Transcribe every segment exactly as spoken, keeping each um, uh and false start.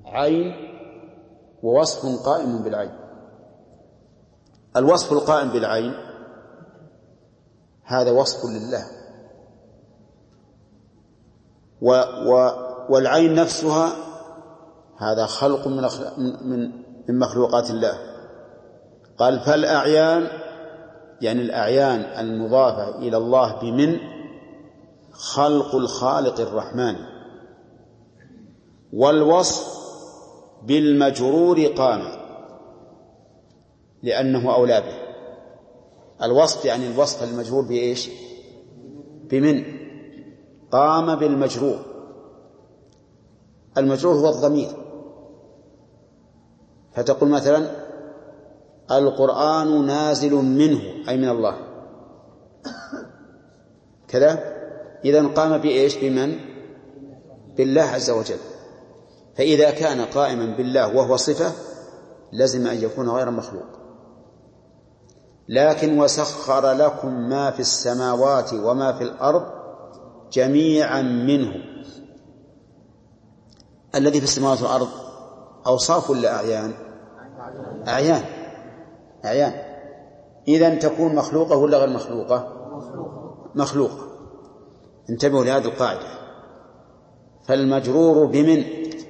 عين ووصف قائم بالعين. الوصف القائم بالعين هذا وصف لله، و و والعين نفسها هذا خلق من من من مخلوقات الله. قال فالأعيان يعني الأعيان المضافة إلى الله بمن خلق الخالق الرحمن. والوصف بالمجرور قام لأنه أولى به. الوصف يعني الوصف المجرور بإيش؟ بمن؟ قام بالمجرور. المجرور هو الضمير، فتقول مثلا القرآن نازل منه أي من الله كذا، إذن قام بإيش؟ بمن؟ بالله عز وجل. فإذا كان قائما بالله وهو صفة لازم أن يكون غير مخلوق. لكن وسخر لكم ما في السماوات وما في الأرض جميعا منه. الذي في السماوات والأرض أوصاف ولا أعيان؟ أعيان أعيان. إذن تكون مخلوقة ولا غير مخلوقة؟ مخلوقة. انتبهوا لهذه القاعدة. فالمجرور بمن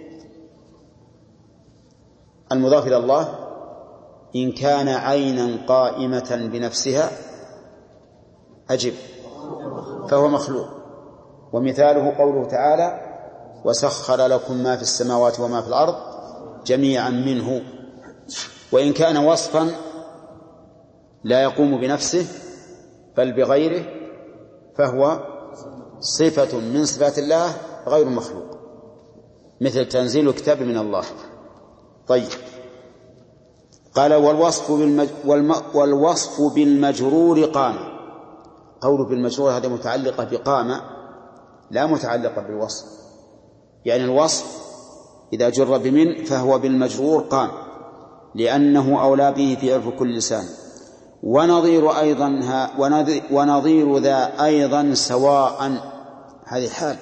المضاف إلى الله إن كان عينا قائمة بنفسها أجب فهو مخلوق. ومثاله قوله تعالى وسخر لكم ما في السماوات وما في الأرض جميعا منه. وإن كان وصفا لا يقوم بنفسه بل بغيره فهو صفة من صفات الله غير مخلوق، مثل تنزيل الكتاب من الله. طيب، قال والوصف, بالمج... والم... والوصف بالمجرور قام. قوله بالمجرور هذا متعلقة بقام لا متعلقة بالوصف. يعني الوصف إذا جر بمن فهو بالمجرور قام لأنه أولى به في عرف كل لسان. ونظير أيضا ها ونظير, ونظير ذا أيضا سواء، هذه حال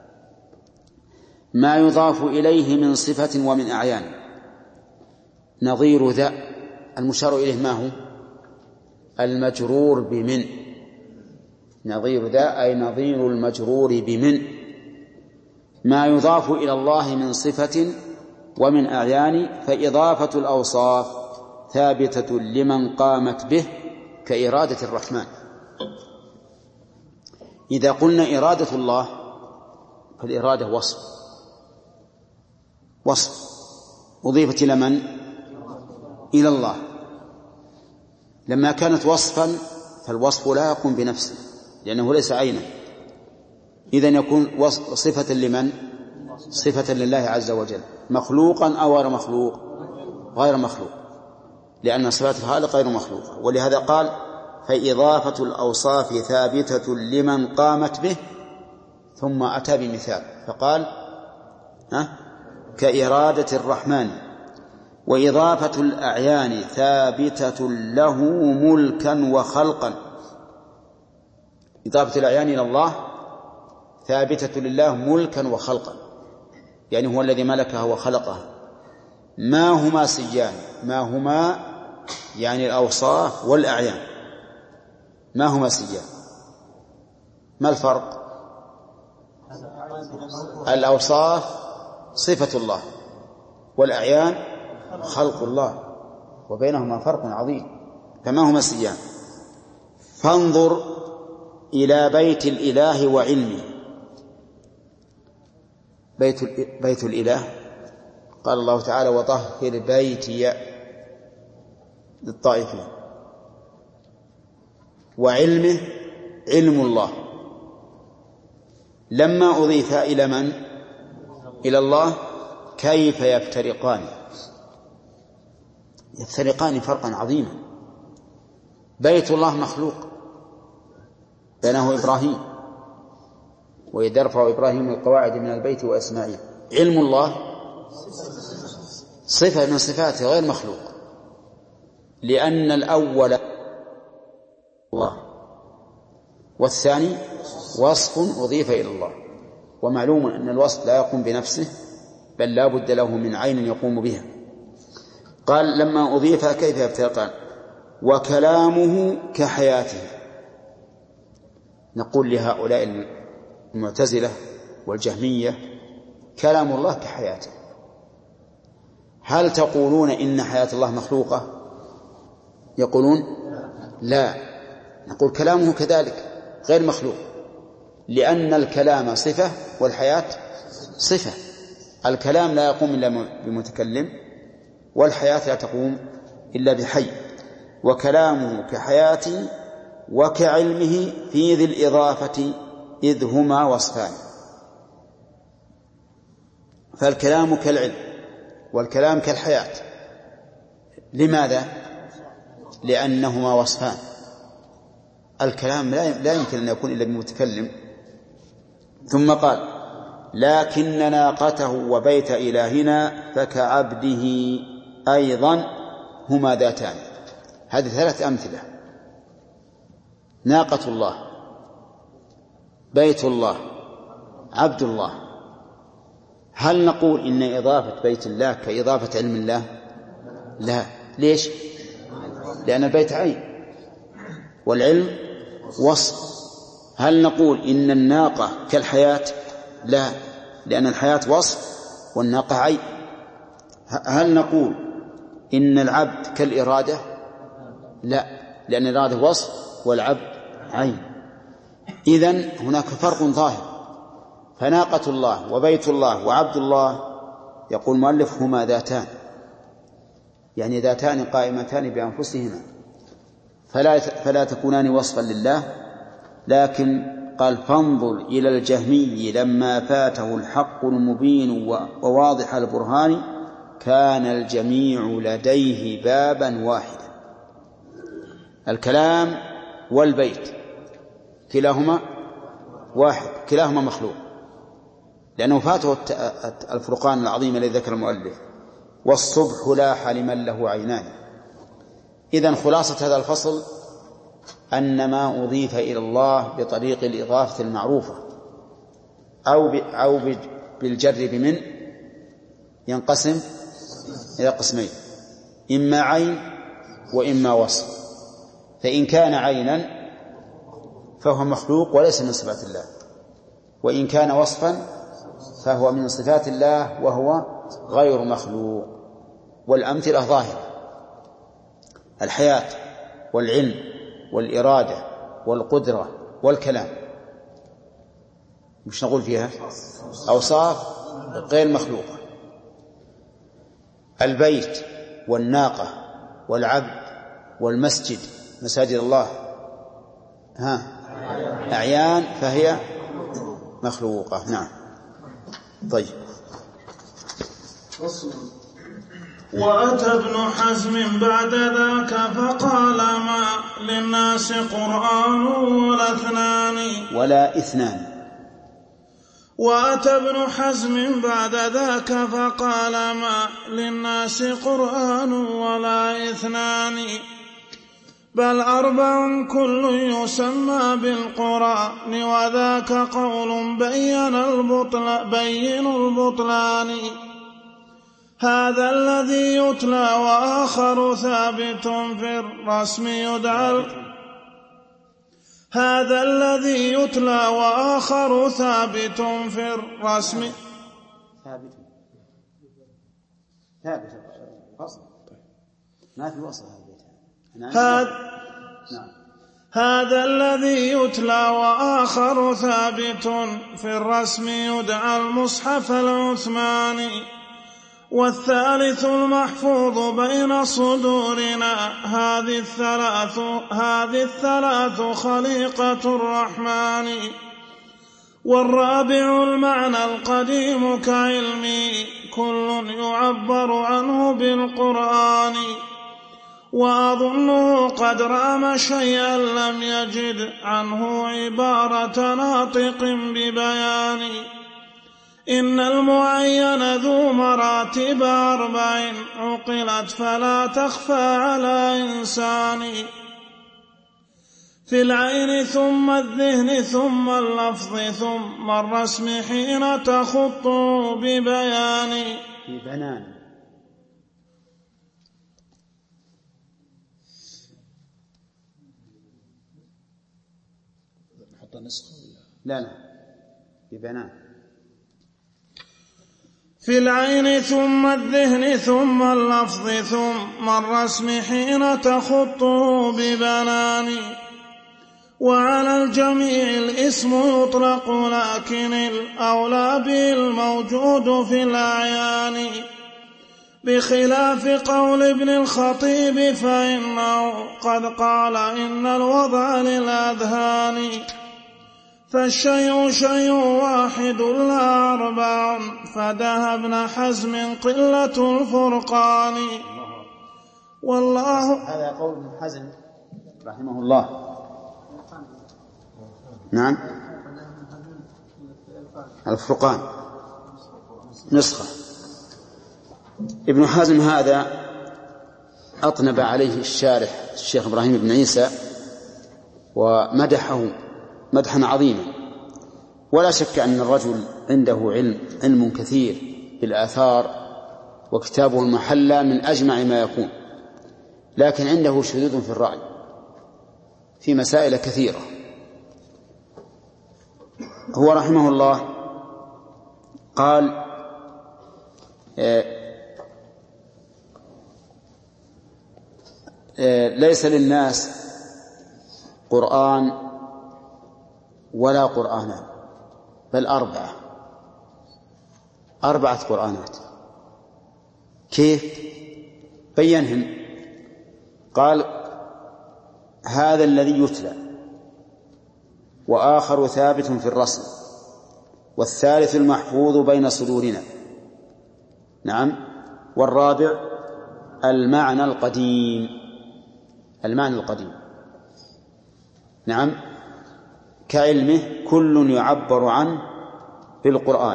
ما يضاف إليه من صفة ومن أعيان. نظير ذا المشار إليه ما هو؟ المجرور بمن. نظير ذا أي نظير المجرور بمن ما يضاف إلى الله من صفة ومن أعيان. فإضافة الأوصاف ثابتة لمن قامت به كإرادة الرحمن. إذا قلنا إرادة الله فالإرادة وصف وصف أضيفت إلى من؟ إلى الله. لما كانت وصفا فالوصف لا يقوم بنفسه لأنه ليس عينا، إذن يكون صفة لمن؟ صفة لله عز وجل. مخلوقا أو غير مخلوق؟ غير مخلوق، لأن صفات الخالق غير مخلوقة. ولهذا قال فإضافة الأوصاف ثابتة لمن قامت به، ثم أتى بمثال فقال ها كإرادة الرحمن. وإضافة الأعيان ثابتة له ملكا وخلقا. إضافة الأعيان إلى الله ثابتة لله ملكا وخلقا، يعني هو الذي ملكها وخلقها. ما هما سيان؟ ما هما يعني الأوصاف والأعيان. ما هما سيان؟ ما الفرق؟ الأوصاف صفة الله والأعيان خلق الله، وبينهما فرق عظيم. فما هما سيان؟ فانظر إلى بيت الإله وعلمه. بيت, بيت الإله قال الله تعالى وطهر بيتي للطائفين. وعلمه علم الله لما أضيف إلى من؟ إلى الله كيف يفترقان؟ يفترقان فرقا عظيما. بيت الله مخلوق بناه إبراهيم وإذ يرفع إبراهيم القواعد من البيت وإسماعيل. علم الله صفة من صفاته غير مخلوق، لأن الأول الله والثاني وصف أضيف إلى الله. ومعلوم أن الوصف لا يقوم بنفسه بل لا بد له من عين يقوم بها. قال لما أضيف كيف يفترقان؟ وكلامه كحياته. نقول لهؤلاء المعتزلة والجهمية كلام الله كحياته. هل تقولون إن حياة الله مخلوقة؟ يقولون لا. نقول كلامه كذلك غير مخلوق، لأن الكلام صفة والحياة صفة. الكلام لا يقوم إلا بمتكلم، والحياة لا تقوم إلا بحي. وكلامه كحياته وكعلمه في ذي الإضافة إذ هما وصفان. فالكلام كالعلم والكلام كالحياة. لماذا؟ لأنهما وصفان. الكلام لا يمكن أن يكون إلا بمتكلم. ثم قال لكن ناقته وبيت إلهنا فكعبده أيضا هما ذاتان. هذه ثلاث أمثلة: ناقة الله، بيت الله، عبد الله. هل نقول إن إضافة بيت الله كإضافة علم الله؟ لا. ليش؟ لأن البيت عين والعلم وصف. هل نقول إن الناقة كالحياة؟ لا، لأن الحياة وصف والناقة عين. هل نقول إن العبد كالإرادة؟ لا، لأن الإرادة وصف والعبد عين. إذن هناك فرق ظاهر. فناقة الله وبيت الله وعبد الله يقول المؤلف هما ذاتان، يعني ذاتان قائمتان بأنفسهما، فلا فلا تكونان وصفا لله. لكن قال فانظر إلى الجهمي لما فاته الحق المبين وواضح البرهان كان الجميع لديه بابا واحدا. الكلام والبيت كلاهما واحد، كلاهما مخلوق، لأنه فاته الفرقان العظيم الذي ذكر المؤلف: والصبح لاح لمن له عينان. إذن خلاصة هذا الفصل أن ما أضيف إلى الله بطريق الإضافة المعروفة أو أو بالجر بمن ينقسم إلى قسمين: إما عين وإما وصف. فإن كان عينا فهو مخلوق وليس من صفات الله، وإن كان وصفا فهو من صفات الله وهو غير مخلوق. والأمثلة ظاهرة: الحياة والعلم والإرادة والقدرة والكلام. مش نقول فيها أوصاف غير مخلوقة. البيت والناقة والعبد والمسجد، مساجد الله، ها أعيان فهي مخلوقة. نعم. طيب. وأتى ابن حزم بعد ذاك فقال ما للناس قرآن ولا اثنان ولا اثنان وأتى ابن حزم بعد ذاك فقال ما للناس قرآن ولا اثنان بل أربع كل يسمى بالقرآن وذاك قول بين البطل بين البطلان هذا الذي يتلى وآخر ثابت في الرسم يدعى هذا الذي يتلى وآخر ثابت في الرسم ثابت ثابت فصل ما في وصل هذا هذا الذي يتلى وآخر ثابت في الرسم يدعى المصحف العثماني والثالث المحفوظ بين صدورنا هذه الثلاث هذه الثلاث خليقة الرحمن والرابع المعنى القديم كعلمي كل يعبر عنه بالقرآن وأظنه قد رام شيئا لم يجد عنه عبارة ناطق ببيان إن المعين ذو مراتب أربع عقلت فلا تخفى على إنسان في العين ثم الذهن ثم اللفظ ثم الرسم حين تخط ببيان في بنان. نحط نسخة لا لا في بنان. في العين ثم الذهن ثم اللفظ ثم الرسم حين تخط ببنان. وعلى الجميع الاسم يطلق لكن الأولى به الموجود في الأعيان، بخلاف قول ابن الخطيب فإنه قد قال إن الوضع للأذهان. فالشيء شيء واحد لا أربع فدها ابن حزم قلة الفرقان. والله هذا قول ابن حزم رحمه الله. نعم الفرقان نسخة. ابن حزم هذا أطنب عليه الشارح الشيخ إبراهيم بن عيسى ومدحه مدحا عظيما، ولا شك أن الرجل عنده علم علم كثير بالآثار وكتابه المحلى من أجمع ما يكون، لكن عنده شذوذ في الرأي في مسائل كثيرة. هو رحمه الله قال آه آه ليس للناس قرآن ولا قرآنان بل أربعة أربعة قرآنات. كيف بينهم؟ قال هذا الذي يتلى، وآخر ثابت في الرسم، والثالث المحفوظ بين صدورنا. نعم. والرابع المعنى القديم المعنى القديم نعم كعلمه كل يعبر عنه بالقرآن.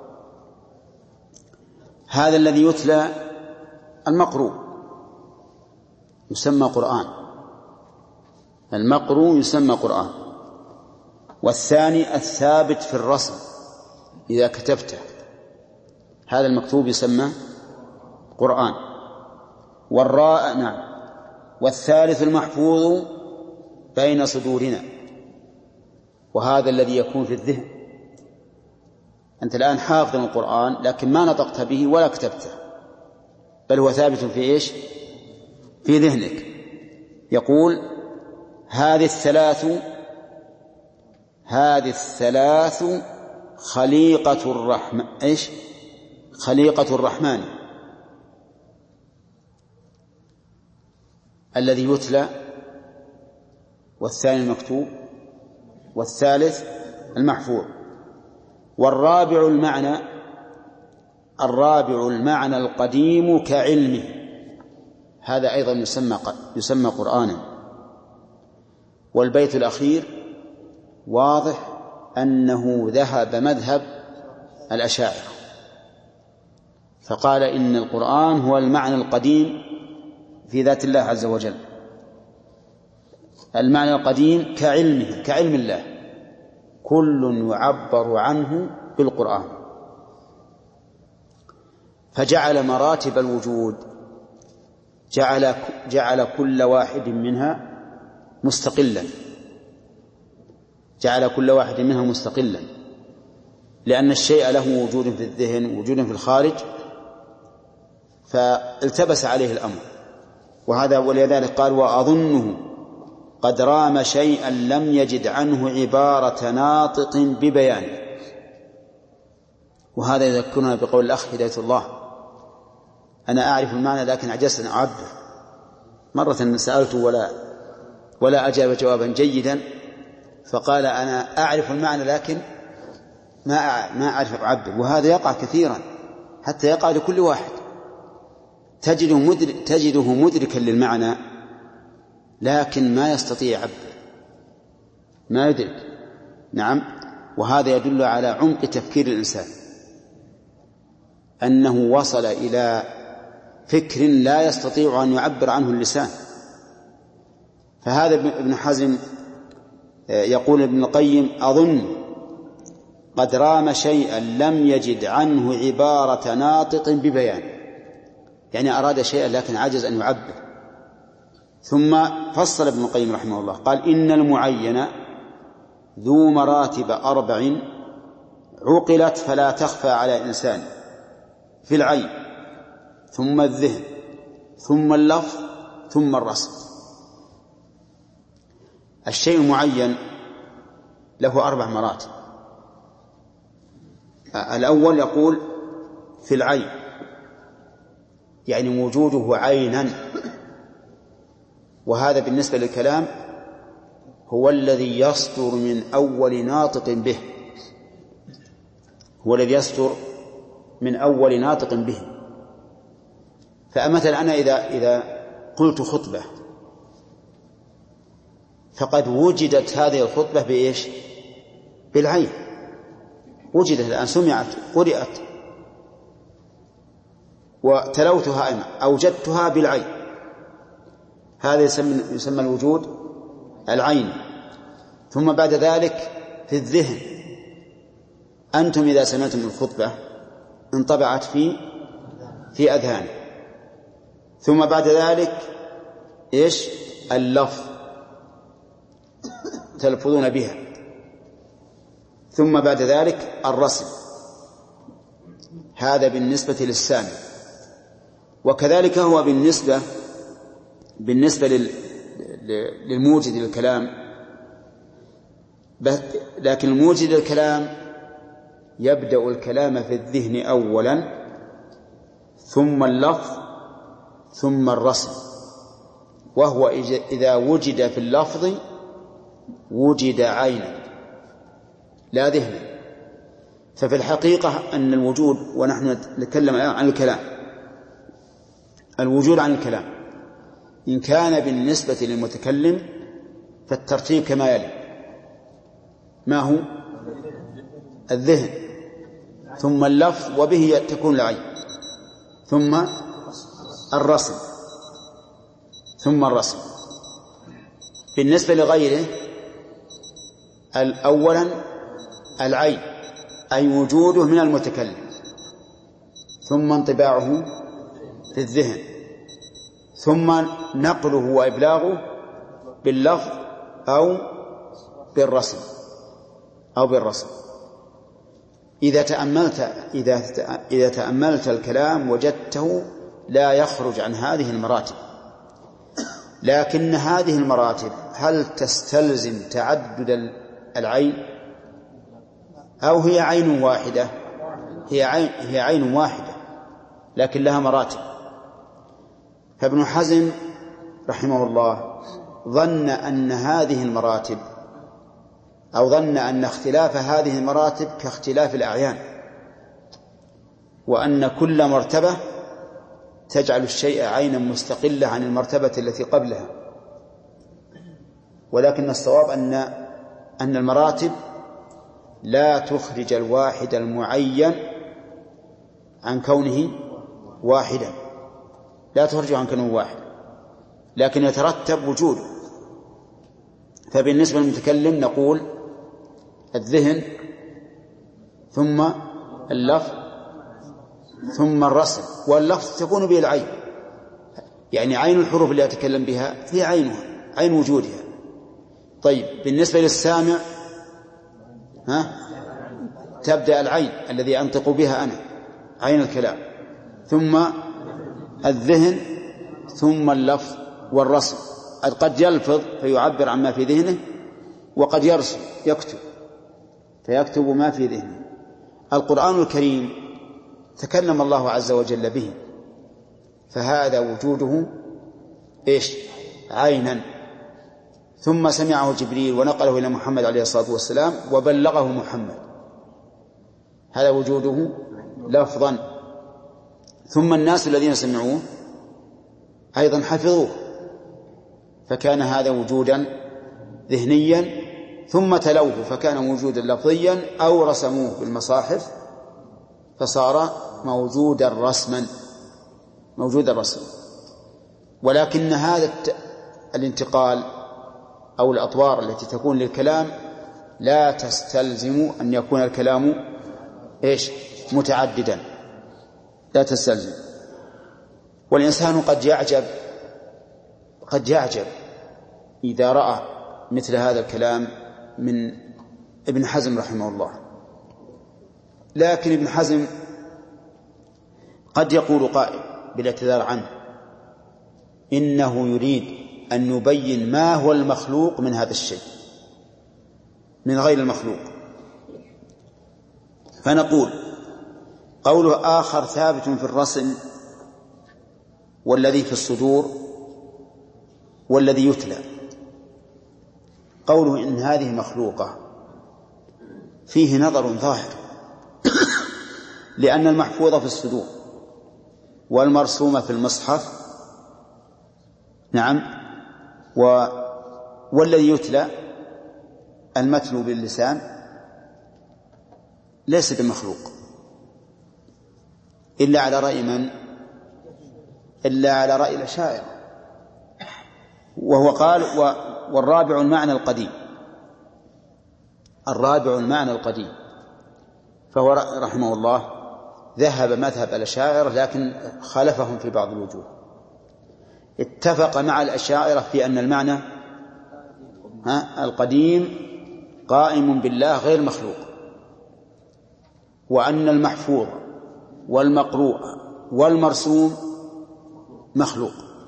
هذا الذي يتلى المقروء يسمى قرآن، المقروء يسمى قرآن. والثاني الثابت في الرسم إذا كتبته، هذا المكتوب يسمى قرآن. والراء نعم. والثالث المحفوظ بين صدورنا، وهذا الذي يكون في الذهن. أنت الآن حافظ القرآن لكن ما نطقت به ولا كتبته، بل هو ثابت في إيش؟ في ذهنك. يقول هذه الثلاث هذه الثلاث خليقة الرحمن. إيش؟ خليقة الرحمن، الذي يتلى، والثاني المكتوب، والثالث المحفوظ. والرابع المعنى الرابع المعنى القديم كعلمه، هذا أيضا يسمى يسمى قرآنا. والبيت الأخير واضح أنه ذهب مذهب الأشاعرة، فقال إن القرآن هو المعنى القديم في ذات الله عز وجل، المعنى القديم كعلمه كعلم الله، كل يعبر عنه بالقرآن. فجعل مراتب الوجود، جعل جعل كل واحد منها مستقلا جعل كل واحد منها مستقلا لأن الشيء له وجود في الذهن ووجود في الخارج، فالتبس عليه الأمر. وهذا ولذلك قال وأظنه قد رام شيئا لم يجد عنه عبارة ناطق ببيانه. وهذا يذكرنا بقول الأخ هداية الله: أنا أعرف المعنى لكن عجزت أن أعبر. مرة سألته ولا ولا أجاب جوابا جيدا، فقال أنا أعرف المعنى لكن ما ما أعرف أعبر. وهذا يقع كثيرا، حتى يقع لكل واحد، تجده مدرك تجده مدركا للمعنى لكن ما يستطيع يعبر، ما يدرك. نعم. وهذا يدل على عمق تفكير الإنسان، أنه وصل إلى فكر لا يستطيع أن يعبر عنه اللسان. فهذا ابن حزم يقول ابن القيم: أظن قد رام شيئا لم يجد عنه عبارة ناطق ببيان، يعني أراد شيئا لكن عجز أن يعبر. ثم فصل ابن القيم رحمه الله قال: إن المعين ذو مراتب أربع عقلت فلا تخفى على إنسان، في العين، ثم الذهن، ثم اللفظ، ثم الرسم. الشيء المعين له أربع مراتب. الأول يقول في العين، يعني وجوده عينا، وهذا بالنسبة للكلام هو الذي يصدر من أول ناطق به، هو الذي يصدر من أول ناطق به. فمثلا أنا إذا إذا قلت خطبة فقد وجدت هذه الخطبة بإيش؟ بالعين، وجدت الآن، سمعت، قرأت، وتلوتها أنا، أوجدتها بالعين. هذا يسمى, يسمى الوجود العين. ثم بعد ذلك في الذهن، أنتم إذا سمعتم الخطبة انطبعت في في أذهان. ثم بعد ذلك إيش؟ اللفظ، تلفظون بها. ثم بعد ذلك الرسم، هذا بالنسبة للسامع. وكذلك هو بالنسبة بالنسبة للموجد للكلام، لكن الموجد للكلام يبدأ الكلام في الذهن أولا، ثم اللفظ، ثم الرسم. وهو إذا وجد في اللفظ وجد عينا لا ذهنا. ففي الحقيقة أن الوجود، ونحن نتكلم الآن عن الكلام، الوجود عن الكلام إن كان بالنسبة للمتكلم فالترتيب كما يلي: ما هو؟ الذهن، ثم اللفظ وبه تكون العين، ثم الرسم، ثم الرسم. بالنسبة لغيره أولا العين، أي وجوده من المتكلم، ثم انطباعه في الذهن، ثم نقله وإبلاغه باللفظ أو بالرسم أو بالرسم. إذا تأملت إذا إذا تأملت الكلام وجدته لا يخرج عن هذه المراتب. لكن هذه المراتب هل تستلزم تعدد العين أو هي عين واحدة؟ هي عين هي عين واحدة لكن لها مراتب. فابن حزم رحمه الله ظن أن هذه المراتب أو ظن أن اختلاف هذه المراتب كاختلاف الأعيان، وأن كل مرتبة تجعل الشيء عينا مستقلة عن المرتبة التي قبلها. ولكن الصواب أن أن المراتب لا تخرج الواحد المعين عن كونه واحدا، لا تخرج عن كونه واحد، لكن يترتب وجوده. فبالنسبة للمتكلم نقول الذهن، ثم اللفظ، ثم الرسم. واللفظ تكون به العين، يعني عين الحروف اللي أتكلم بها هي عينها، عين وجودها. طيب بالنسبة للسامع ها تبدأ العين الذي أنطق بها أنا، عين الكلام، ثم الذهن، ثم اللفظ والرسم. قد يلفظ فيعبر عما في ذهنه، وقد يرسم يكتب فيكتب ما في ذهنه. القرآن الكريم تكلم الله عز وجل به، فهذا وجوده إيش؟ عينا. ثم سمعه جبريل ونقله إلى محمد عليه الصلاة والسلام وبلغه محمد، هذا وجوده لفظا. ثم الناس الذين سمعوه أيضا حفظوه، فكان هذا وجودا ذهنيا. ثم تلوه فكان وجودا لفظيا، أو رسموه بالمصاحف فصار موجودا رسما، موجودا رسما. ولكن هذا الانتقال أو الأطوار التي تكون للكلام لا تستلزم أن يكون الكلام إيش متعددا، لا تستلزم. والإنسان قد يعجب قد يعجب إذا رأى مثل هذا الكلام من ابن حزم رحمه الله. لكن ابن حزم قد يقول قائل بالاعتذار عنه إنه يريد أن يبين ما هو المخلوق من هذا الشيء من غير المخلوق، فنقول قوله آخر ثابت في الرسل والذي في الصدور والذي يتلى، قوله إن هذه مخلوقة فيه نظر ظاهر لأن المحفوظة في الصدور والمرسومة في المصحف نعم و... والذي يتلى المتلو باللسان ليس بمخلوق إلا على رأي من؟ إلا على رأي الأشاعرة. وهو قال و... والرابع المعنى القديم، الرابع المعنى القديم، فهو رحمه الله ذهب مذهب الأشاعرة لكن خالفهم في بعض الوجوه. اتفق مع الأشاعرة في أن المعنى ها القديم قائم بالله غير مخلوق، وأن المحفوظ والمقروء والمرسوم مخلوق،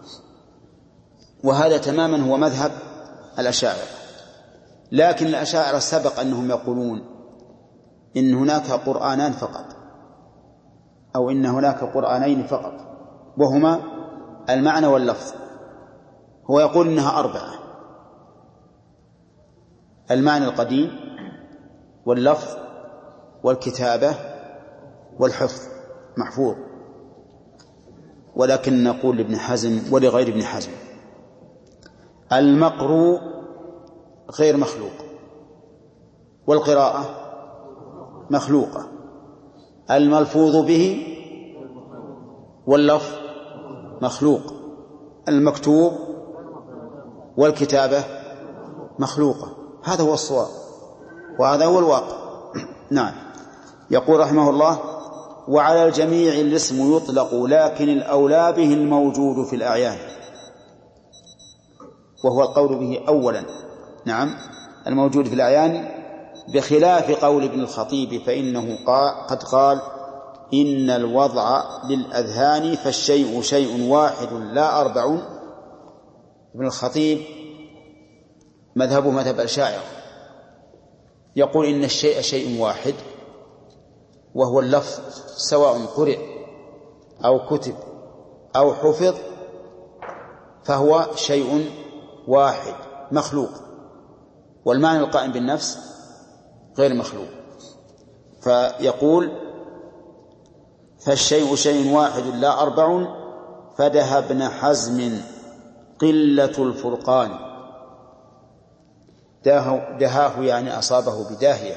وهذا تماما هو مذهب الأشاعرة. لكن الأشاعرة سبق أنهم يقولون إن هناك قرآنان فقط أو إن هناك قرآنين فقط وهما المعنى واللفظ. هو يقول إنها أربعة: المعنى القديم واللفظ والكتابة والحفظ محفوظ. ولكن نقول لابن حزم ولغير ابن حزم المقروء غير مخلوق والقراءة مخلوقة، الملفوظ به واللفظ مخلوق، المكتوب والكتابة مخلوقة. هذا هو الصواب وهذا هو الواقع. نعم. يقول رحمه الله: وعلى الجميع الاسم يطلق لكن الأولى به الموجود في الأعيان، وهو القول به أولا. نعم، الموجود في الأعيان، بخلاف قول ابن الخطيب فإنه قد قال: إن الوضع للأذهان فالشيء شيء واحد لا أربع. ابن الخطيب مذهبه مذهب الأشاعرة، يقول إن الشيء شيء واحد، وهو اللفظ سواء قرئ أو كتب أو حفظ فهو شيء واحد مخلوق، والمعنى القائم بالنفس غير مخلوق. فيقول: فالشيء شيء واحد لا أربع فدها ابن حزم قلة الفرقان. دهاه يعني أصابه بداهية،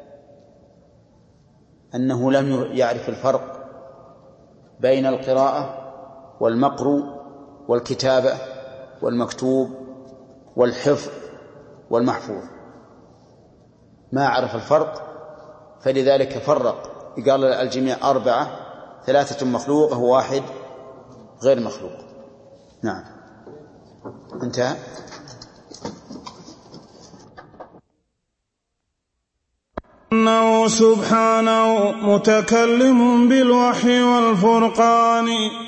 أنه لم يعرف الفرق بين القراءة والمقروء والكتابة والمكتوب والحفظ والمحفوظ، ما عرف الفرق، فلذلك فرق، قال الجميع أربعة: ثلاثة مخلوق وواحد غير مخلوق. نعم، انتهى. أنه سبحانه متكلم بالوحي والفرقان،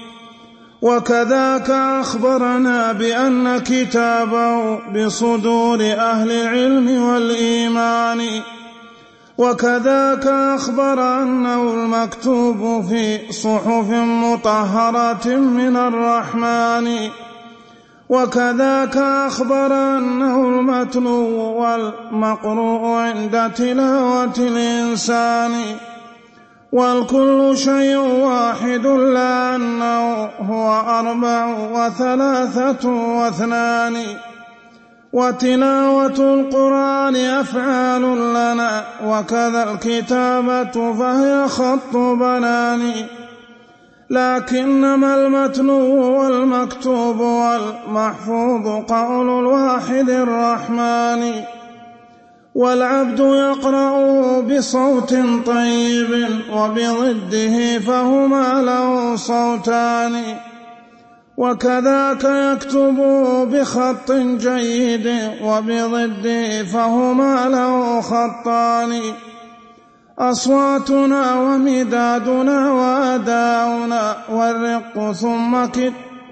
وكذاك أخبرنا بأن كتابه بصدور أهل العلم والإيمان، وكذاك أخبر أنه المكتوب في صحف مطهرة من الرحمن، وكذاك أخبر أنه المتلو والمقروء عند تلاوة الإنسان، والكل شيء واحد لا أنه هو أربع وثلاثة واثنان. وتلاوة القرآن أفعال لنا، وكذا الكتابة فهي خط بنان، لكنما المتلو والمكتوب والمحفوظ قول الواحد الرحمن، والعبد يقرأ بصوت طيب وبضده فهما له صوتان، وكذاك يكتب بخط جيد وبضده فهما له خطان، أصواتنا ومدادنا وأداؤنا والرق ثم كت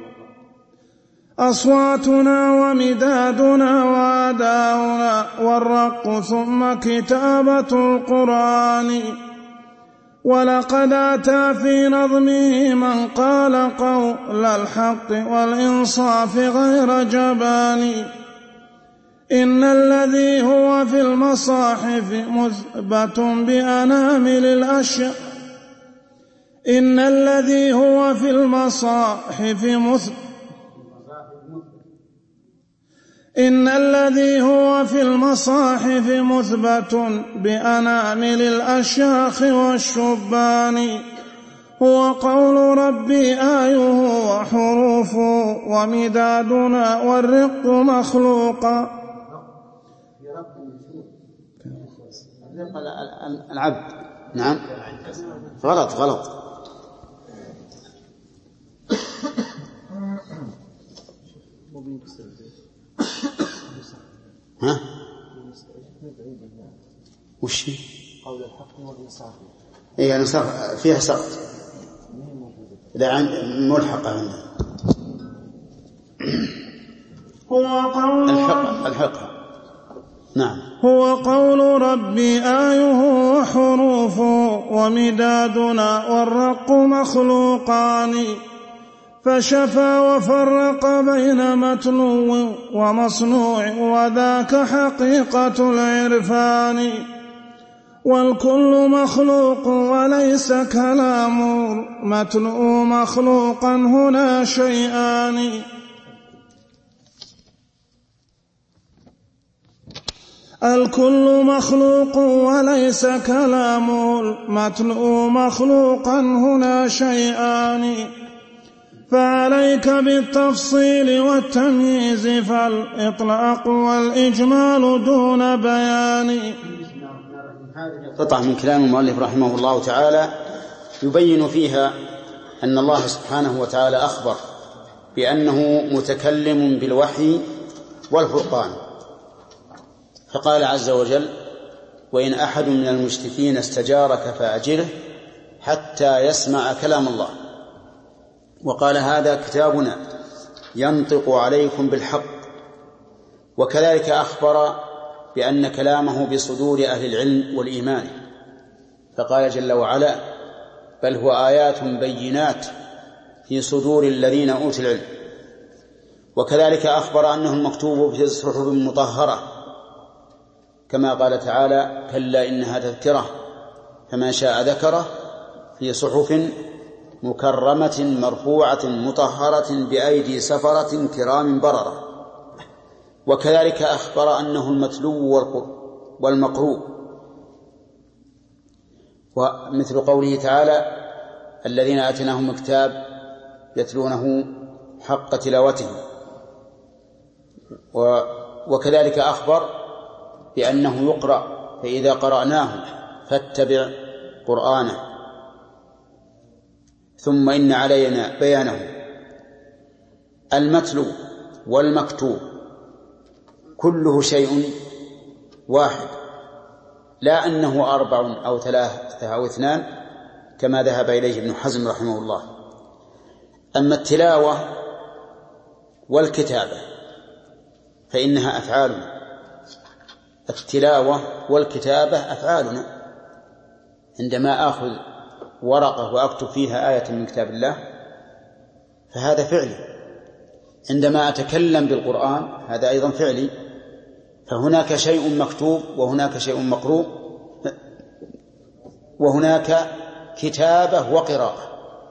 أصواتنا ومدادنا وأداؤنا والرق ثم كتابة القرآن، ولقد أتى في نظمه من قال قول الحق والإنصاف غير جبان، إن الذي هو في المصاحف مثبت بأنامل الأشياء إن الذي هو في المصاحف مثبت إن الذي هو في المصاحف مثبت بأنامل الأشياخ والشبان، هو قول ربي آيه وحروفه ومدادنا والرق مخلوقا. العبد نعم غلط غلط ها وش قول الحق والإنصاف اي الانصاف فيها سقط لا ملحقه عندنا هو قول الحق الحق نعم هو قول ربي آيه وحروفه ومدادنا والرق مخلوقان، فشفى وفرق بين متلو ومصنوع وذاك حقيقة العرفان، والكل مخلوق وليس كلام متلو مخلوقا هنا شيئان، الكل مخلوق وليس كلام المتلو مخلوقا هنا شيئان، فعليك بالتفصيل والتمييز فالإطلاق والإجمال دون بيان. قطع من كلام المؤلف رحمه الله تعالى يبين فيها أن الله سبحانه وتعالى أخبر بأنه متكلم بالوحي والفرقان، فقال عز وجل: وإن أحد من المشركين استجارك فأجره حتى يسمع كلام الله. وقال: هذا كتابنا ينطق عليكم بالحق. وكذلك أخبر بأن كلامه بصدور أهل العلم والإيمان، فقال جل وعلا: بل هو آيات بينات في صدور الذين أوتوا العلم. وكذلك أخبر أنه المكتوب في الصحف المطهرة، كما قال تعالى: كلا إنها تذكرة فمن شاء ذكره في صحف مكرمة مرفوعة مطهرة بأيدي سفرة كرام بررة. وكذلك أخبر أنه المتلو والمقروء، ومثل قوله تعالى: الذين آتيناهم الكتاب يتلونه حق تلاوته. وكذلك أخبر بأنه يقرأ، فإذا قرأناه فاتبع قرآنه ثم إن علينا بيانه. المتلو والمكتوب كله شيء واحد، لا أنه أربع أو ثلاثة أو اثنان كما ذهب إليه ابن حزم رحمه الله. أما التلاوة والكتابة فإنها أفعالنا، التلاوة والكتابة أفعالنا. عندما آخذ ورقة وأكتب فيها آية من كتاب الله فهذا فعلي، عندما أتكلم بالقرآن هذا أيضا فعلي. فهناك شيء مكتوب وهناك شيء مقروء وهناك كتابة وقراءة،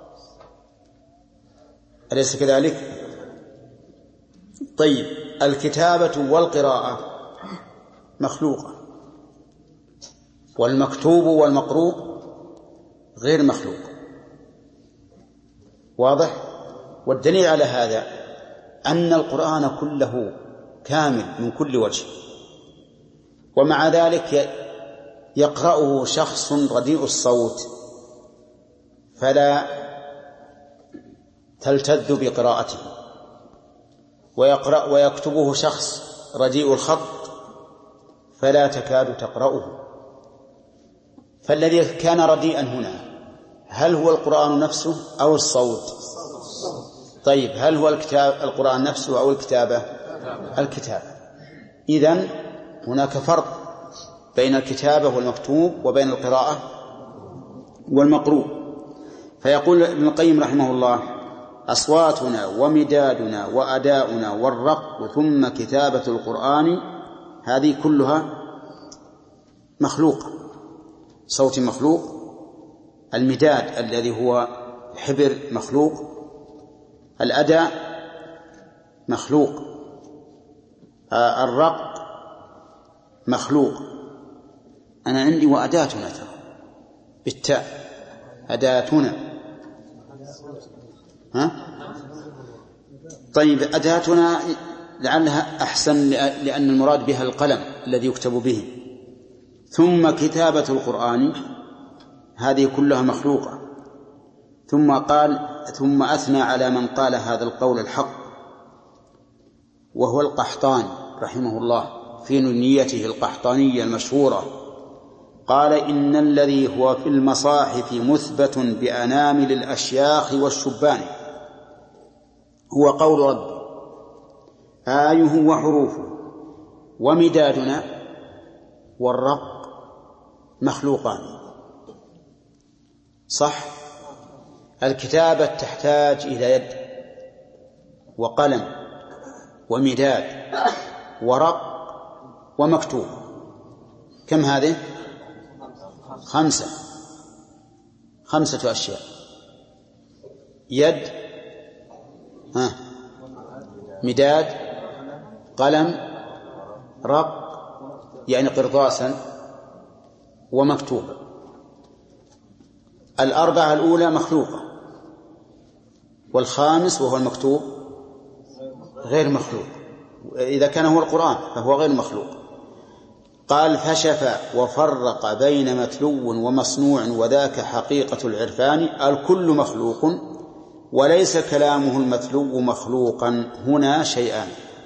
أليس كذلك؟ طيب، الكتابة والقراءة مخلوقة، والمكتوب والمقروء غير مخلوق. واضح؟ والدليل على هذا أن القرآن كله كامل من كل وجه، ومع ذلك يقرأه شخص رديء الصوت فلا تلتذ بقراءته، ويقرأ ويكتبه شخص رديء الخط فلا تكاد تقرأه. فالذي كان رديئا هنا هل هو القرآن نفسه أو الصوت؟ طيب هل هو الكتاب القرآن نفسه أو الكتابة؟ الكتابة. إذن هناك فرق بين الكتابة والمكتوب وبين القراءة والمقروء. فيقول ابن القيم رحمه الله: أصواتنا ومدادنا وأداؤنا والرق ثم كتابة القرآن هذه كلها مخلوقة. صوت مخلوق، المداد الذي هو حبر مخلوق، الأداء مخلوق، الرق مخلوق. أنا عندي وأداتنا ترى بالتاء، أداتنا. ها؟ طيب أداتنا لعلها أحسن لأن المراد بها القلم الذي يكتب به. ثم كتابة القرآن هذه كلها مخلوقة. ثم قال ثم أثنى على من قال هذا القول الحق وهو القحطاني رحمه الله في نونيته القحطانية المشهورة، قال: إن الذي هو في المصاحف مثبت بأنامل الأشياخ والشبان هو قول ربي آيه وحروفه ومدادنا والرق مخلوقان. صح؟ الكتابة تحتاج إلى يد وقلم ومداد ورق ومكتوب. كم هذه؟ خمسة خمسة أشياء: يد، ها، مداد، قلم، رق يعني قرطاسا، ومكتوبة. الأربعة الأولى مخلوقة، والخامس وهو المكتوب غير مخلوق. إذا كان هو القرآن فهو غير مخلوق. قال: فشف وفرق بين متلو ومصنوع وذاك حقيقة العرفان. الكل مخلوق وليس كلامه المتلو مخلوقا. هنا شيئان.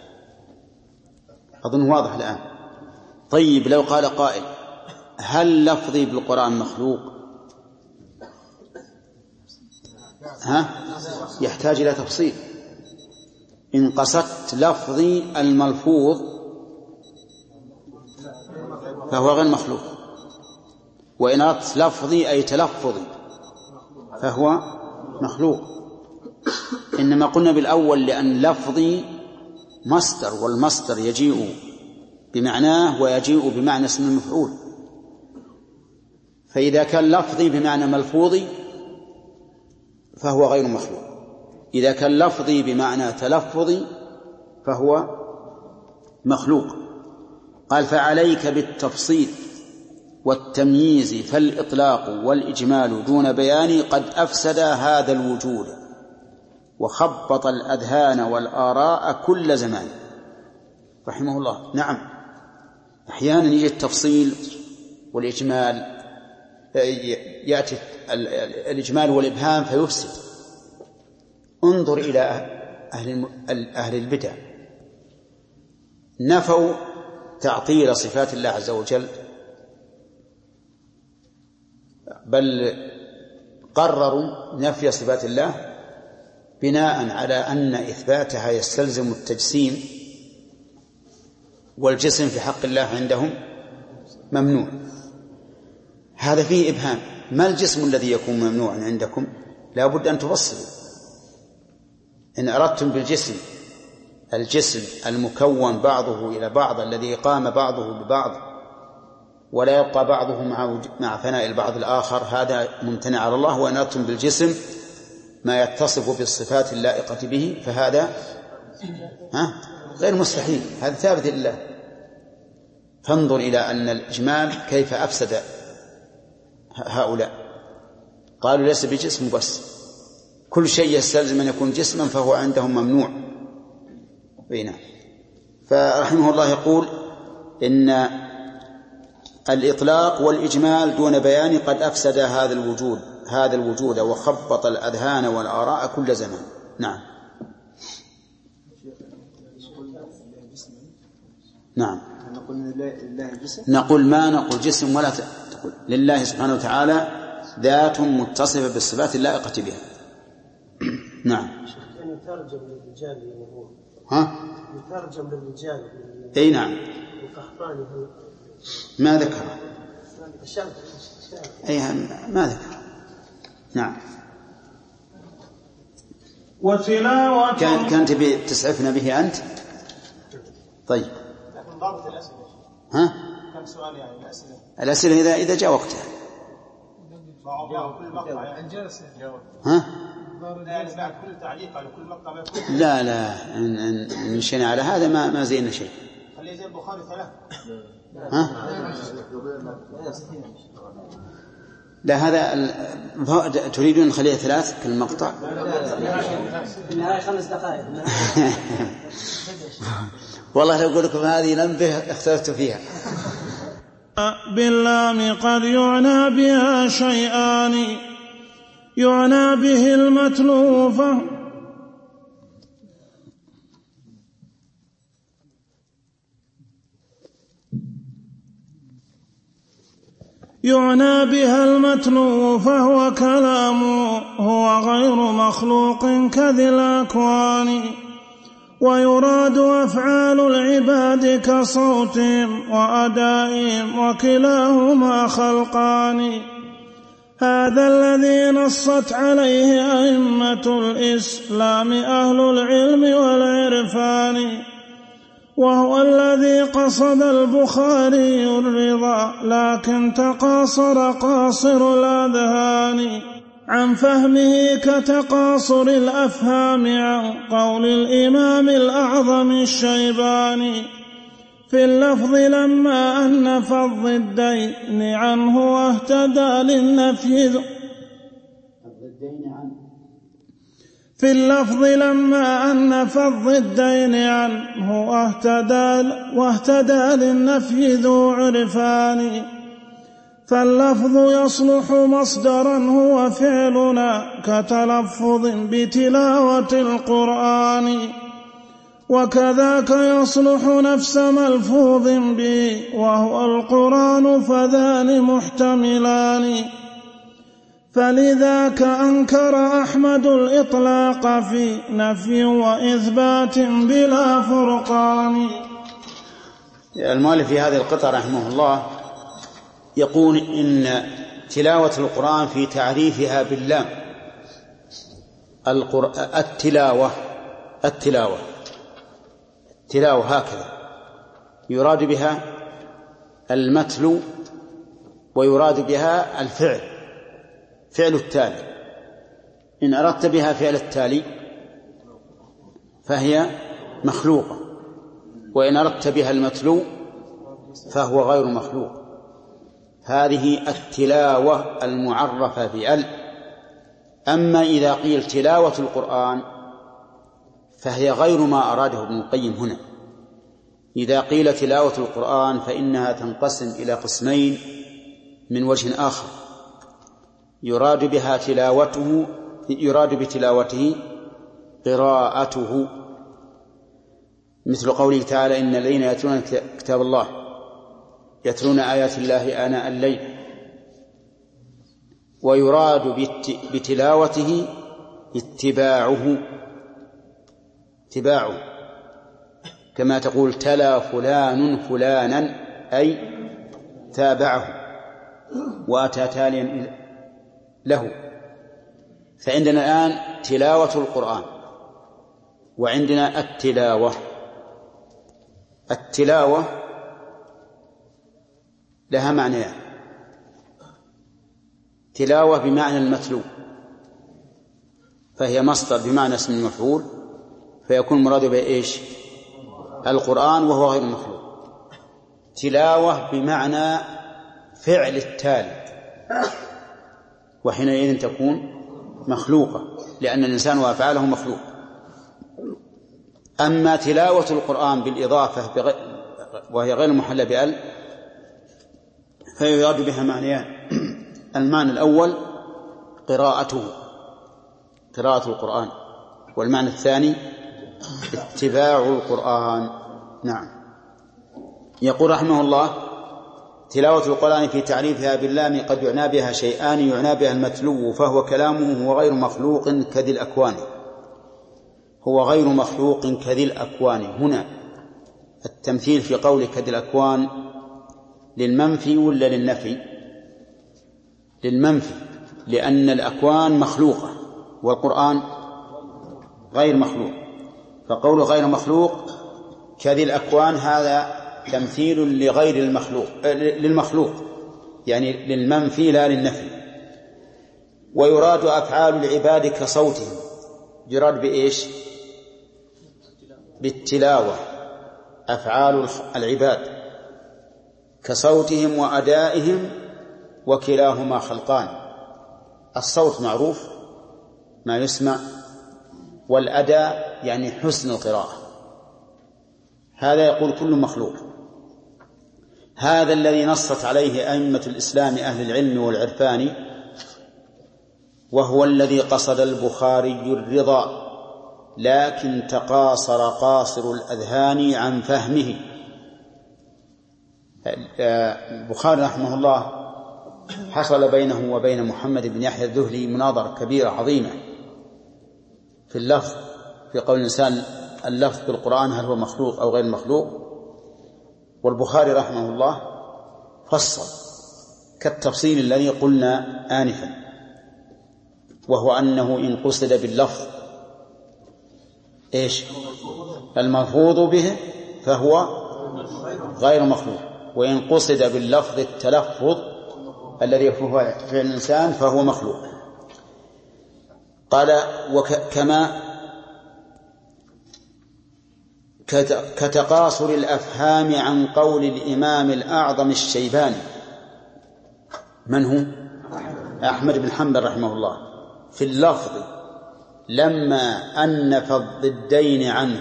أظن واضح الآن. طيب لو قال قائل: هل لفظي بالقرآن مخلوق؟ ها؟ يحتاج إلى تفصيل. إن قصدت لفظي الملفوظ فهو غير مخلوق، وإن أردت لفظي أي تلفظي فهو مخلوق. إنما قلنا بالأول لأن لفظي مصدر، والمصدر يجيء بمعناه ويجيء بمعنى اسم المفعول. فإذا كان لفظي بمعنى ملفوظي فهو غير مخلوق. إذا كان لفظي بمعنى تلفظي فهو مخلوق. قال: فعليك بالتفصيل والتمييز، فالإطلاق والإجمال دون بيان قد أفسد هذا الوجود وخبط الأذهان والآراء كل زمان. رحمه الله. نعم، أحيانا يجي التفصيل والإجمال، يأتي الإجمال والإبهام فيفسد. انظر إلى أهل أهل البدع، نفوا تعطيل صفات الله عز وجل، بل قرروا نفي صفات الله بناء على أن إثباتها يستلزم التجسيم، والجسم في حق الله عندهم ممنوع. هذا فيه إبهام. ما الجسم الذي يكون ممنوعا عندكم؟ لا بد أن تفصلوا. إن أردتم بالجسم الجسم المكون بعضه إلى بعض الذي قام بعضه ببعض ولا يبقى بعضه مع مع فناء البعض الآخر، هذا ممتنع على الله. وإن أردتم بالجسم ما يتصف بالصفات اللائقة به فهذا ها غير مستحيل، هذا ثابت لله. فانظر إلى أن الإجمال كيف أفسد هؤلاء. قالوا ليس بجسم بس، كل شيء يستلزم أن يكون جسما فهو عندهم ممنوع. بينا. فرحمه الله يقول إن الإطلاق والإجمال دون بيان قد أفسد هذا الوجود هذا الوجود وخبط الأذهان والآراء كل زمان. نعم نعم نقول ما نقول جسم ولا تقول لله سبحانه وتعالى ذات متصفة بالصفات اللائقة بها. نعم يترجم للرجال ها يترجم للرجال أي نعم ما ذكر أي ما ذكر. نعم وتلاوة كان كان تبي تسعفنا به أنت. طيب لكن ضابط الأسئلة ها كم سؤال يعني الأسئلة الأسئلة إذا إذا جاء وقتها كل مقطع يعني جلسة ها يعني بعد كل تعليق على كل مقطع لا لا إن مشينا على هذا ما ما زينا شيء. خليه زي البخاري ثلاث. ها لا هذا تريدون نخليه ثلاث كل مقطع. النهاية خمس دقائق. والله لو أقول لكم هذه ننبه اختلفت فيها. باللام قد يعنى بها شيئان يعنى به المتلوف يعنى بها المتلو فهو كلام هو غير مخلوق كذي الأكوان ويراد أفعال العباد كصوتهم وأدائهم وكلاهما خلقان هذا الذي نصت عليه أئمة الإسلام أهل العلم والعرفان وهو الذي قصد البخاري الرضا لكن تقاصر قاصر الأذهان عن فهمه كتقاصر الأفهام عن قول الإمام الأعظم الشيباني في اللفظ لما أنف الضدين عنه واهتدى للنفي في اللفظ لما أنف الضدين عنه واهتدى, واهتدى للنفي ذو عرفان فاللفظ يصلح مصدرا هو فعلنا كتلفظ بتلاوة القرآن وكذاك يصلح نفس ملفوظ به وهو القرآن فذان محتملان فلذاك أنكر أحمد الإطلاق في نفي وإثبات بلا فرقان. المؤلف في هذه القطعة رحمه الله يقول إن تلاوة القرآن في تعريفها باللام التلاوة التلاوة التلاوة هكذا يراد بها المتلو ويراد بها الفعل فعل التالي. إن أردت بها فعل التالي فهي مخلوقة وإن أردت بها المتلو فهو غير مخلوق. هذه التلاوة المعرفة بأل. أما إذا قيل تلاوة القرآن فهي غير ما أراده ابن القيم هنا. إذا قيل تلاوة القرآن فإنها تنقسم إلى قسمين من وجه آخر يراد بها تلاوته يراد بتلاوته قراءته مثل قوله تعالى إن الذين يتلون كتاب الله يتلون آيات الله آناء الليل ويراد بتلاوته اتباعه اتباعه كما تقول تلا فلان فلانا أي تابعه وأتى تاليا له. فعندنا الآن تلاوة القرآن وعندنا التلاوة. التلاوة لها معنيان تلاوة بمعنى المتلو فهي مصدر بمعنى اسم المفعول فيكون مراد به إيش القرآن وهو غير مخلوق. تلاوة بمعنى فعل التالي وحينئذ تكون مخلوقة، لأن الإنسان وأفعاله مخلوق. أما تلاوة القرآن بالإضافة بغ... وهي غير محلة بأل فيراد بها معنيان: المعنى الأول قراءته، قراءة القرآن، والمعنى الثاني اتباع القرآن. نعم. يقول رحمه الله: تلاوة القرآن في تعريفها باللام قد يعنى بها شيئان: يعنى بها المتلو فهو كلامه هو غير مخلوق كذي الأكوان. هو غير مخلوق كذي الأكوان. هنا التمثيل في قول كذي الأكوان للمنفي ولا للنفي؟ للمنفي، لأن الأكوان مخلوقة والقرآن غير مخلوق، فقول غير مخلوق كذي الأكوان هذا تمثيل لغير المخلوق للمخلوق، يعني للمنفي لا للنفي. ويراد أفعال العباد كصوتهم، يراد بإيش؟ بالتلاوة. أفعال العباد كصوتهم وأدائهم، وكلاهما خلقان. الصوت معروف ما يسمع، والأداء يعني حسن القراءة، هذا يقول كل مخلوق. هذا الذي نصت عليه أئمة الإسلام أهل العلم والعرفان، وهو الذي قصد البخاري الرضا، لكن تقاصر قاصر الأذهان عن فهمه. البخاري رحمه الله حصل بينه وبين محمد بن يحيى الذهلي مناظرة كبيرة عظيمة في اللفظ، في قول الإنسان اللفظ بالقرآن هل هو مخلوق أو غير مخلوق. والبخاري رحمه الله فصل كالتفصيل الذي قلنا آنفا، وهو أنه إن قصد باللفظ إيش الملفوظ به فهو غير مخلوق، وإن قصد باللفظ التلفظ الذي هو فعل الإنسان فهو مخلوق. قال: وكما كتقاصر الأفهام عن قول الإمام الأعظم الشيباني. من هو؟ أحمد بن حنبل رحمه الله، في اللفظ لما أنف الضدين عنه،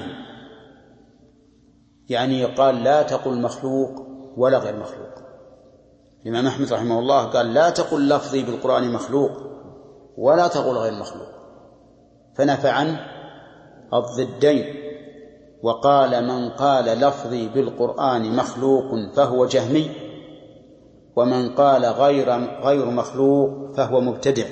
يعني يقال لا تقل مخلوق ولا غير مخلوق. الإمام أحمد رحمه الله قال لا تقل لفظي بالقرآن مخلوق ولا تقل غير مخلوق، فنفى عنه الضدين، وقال: من قال لفظي بالقرآن مخلوق فهو جهمي، ومن قال غير غير مخلوق فهو مبتدع.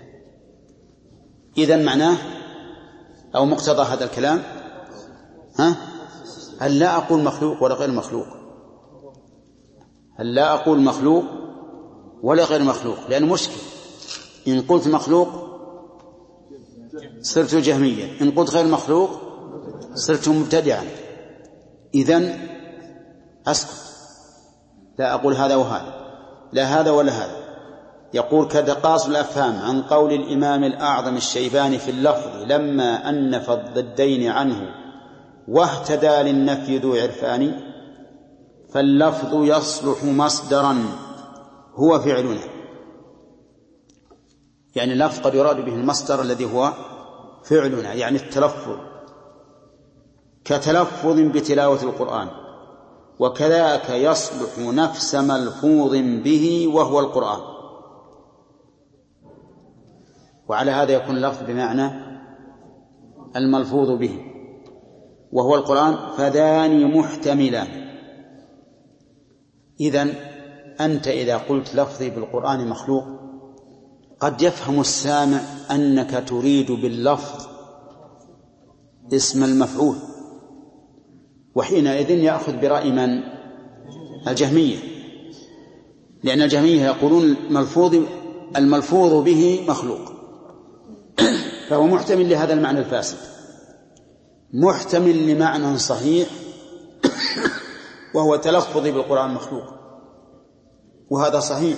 إذن معناه أو مقتضى هذا الكلام ها هل لا أقول مخلوق ولا غير مخلوق، هل لا أقول مخلوق ولا غير مخلوق، لأن مشكل. إن قلت مخلوق صرت جهميا، إن قلت غير مخلوق صرت مبتدعا. إذن أسقط، لا أقول هذا وهذا، لا هذا ولا هذا. يقول: كتقاصر الأفهام عن قول الإمام الأعظم الشيباني في اللفظ لما أنف الضدين عنه واهتدى للنفي ذو عرفان، فاللفظ يصلح مصدرا هو فعلنا. يعني اللفظ قد يراد به المصدر الذي هو فعلنا، يعني التلفظ، كتلفظ بتلاوة القرآن، وكذاك يصلح نفس ملفوظ به وهو القرآن. وعلى هذا يكون اللفظ بمعنى الملفوظ به وهو القرآن، فذان محتملان. إذن أنت إذا قلت لفظي بالقرآن مخلوق قد يفهم السامع أنك تريد باللفظ اسم المفعول، وحينئذ يأخذ برأي من؟ الجهمية، لأن الجهمية يقولون الملفوظ الملفوظ به مخلوق، فهو محتمل لهذا المعنى الفاسد، محتمل لمعنى صحيح وهو تلفظي بالقرآن مخلوق، وهذا صحيح.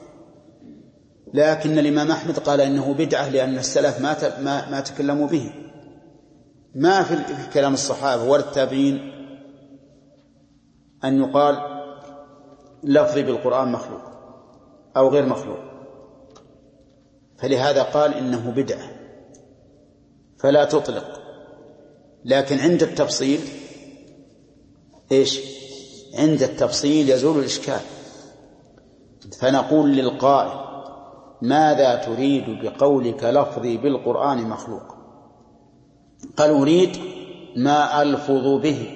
لكن الإمام أحمد قال إنه بدعة، لأن السلف ما ما ما تكلموا به، ما في كلام الصحابة ولا التابعين أن يقال لفظي بالقرآن مخلوق أو غير مخلوق. فلهذا قال إنه بدعة فلا تطلق. لكن عند التفصيل إيش؟ عند التفصيل يزول الإشكال، فنقول للقائل ماذا تريد بقولك لفظي بالقرآن مخلوق؟ قال أريد ما ألفظ به.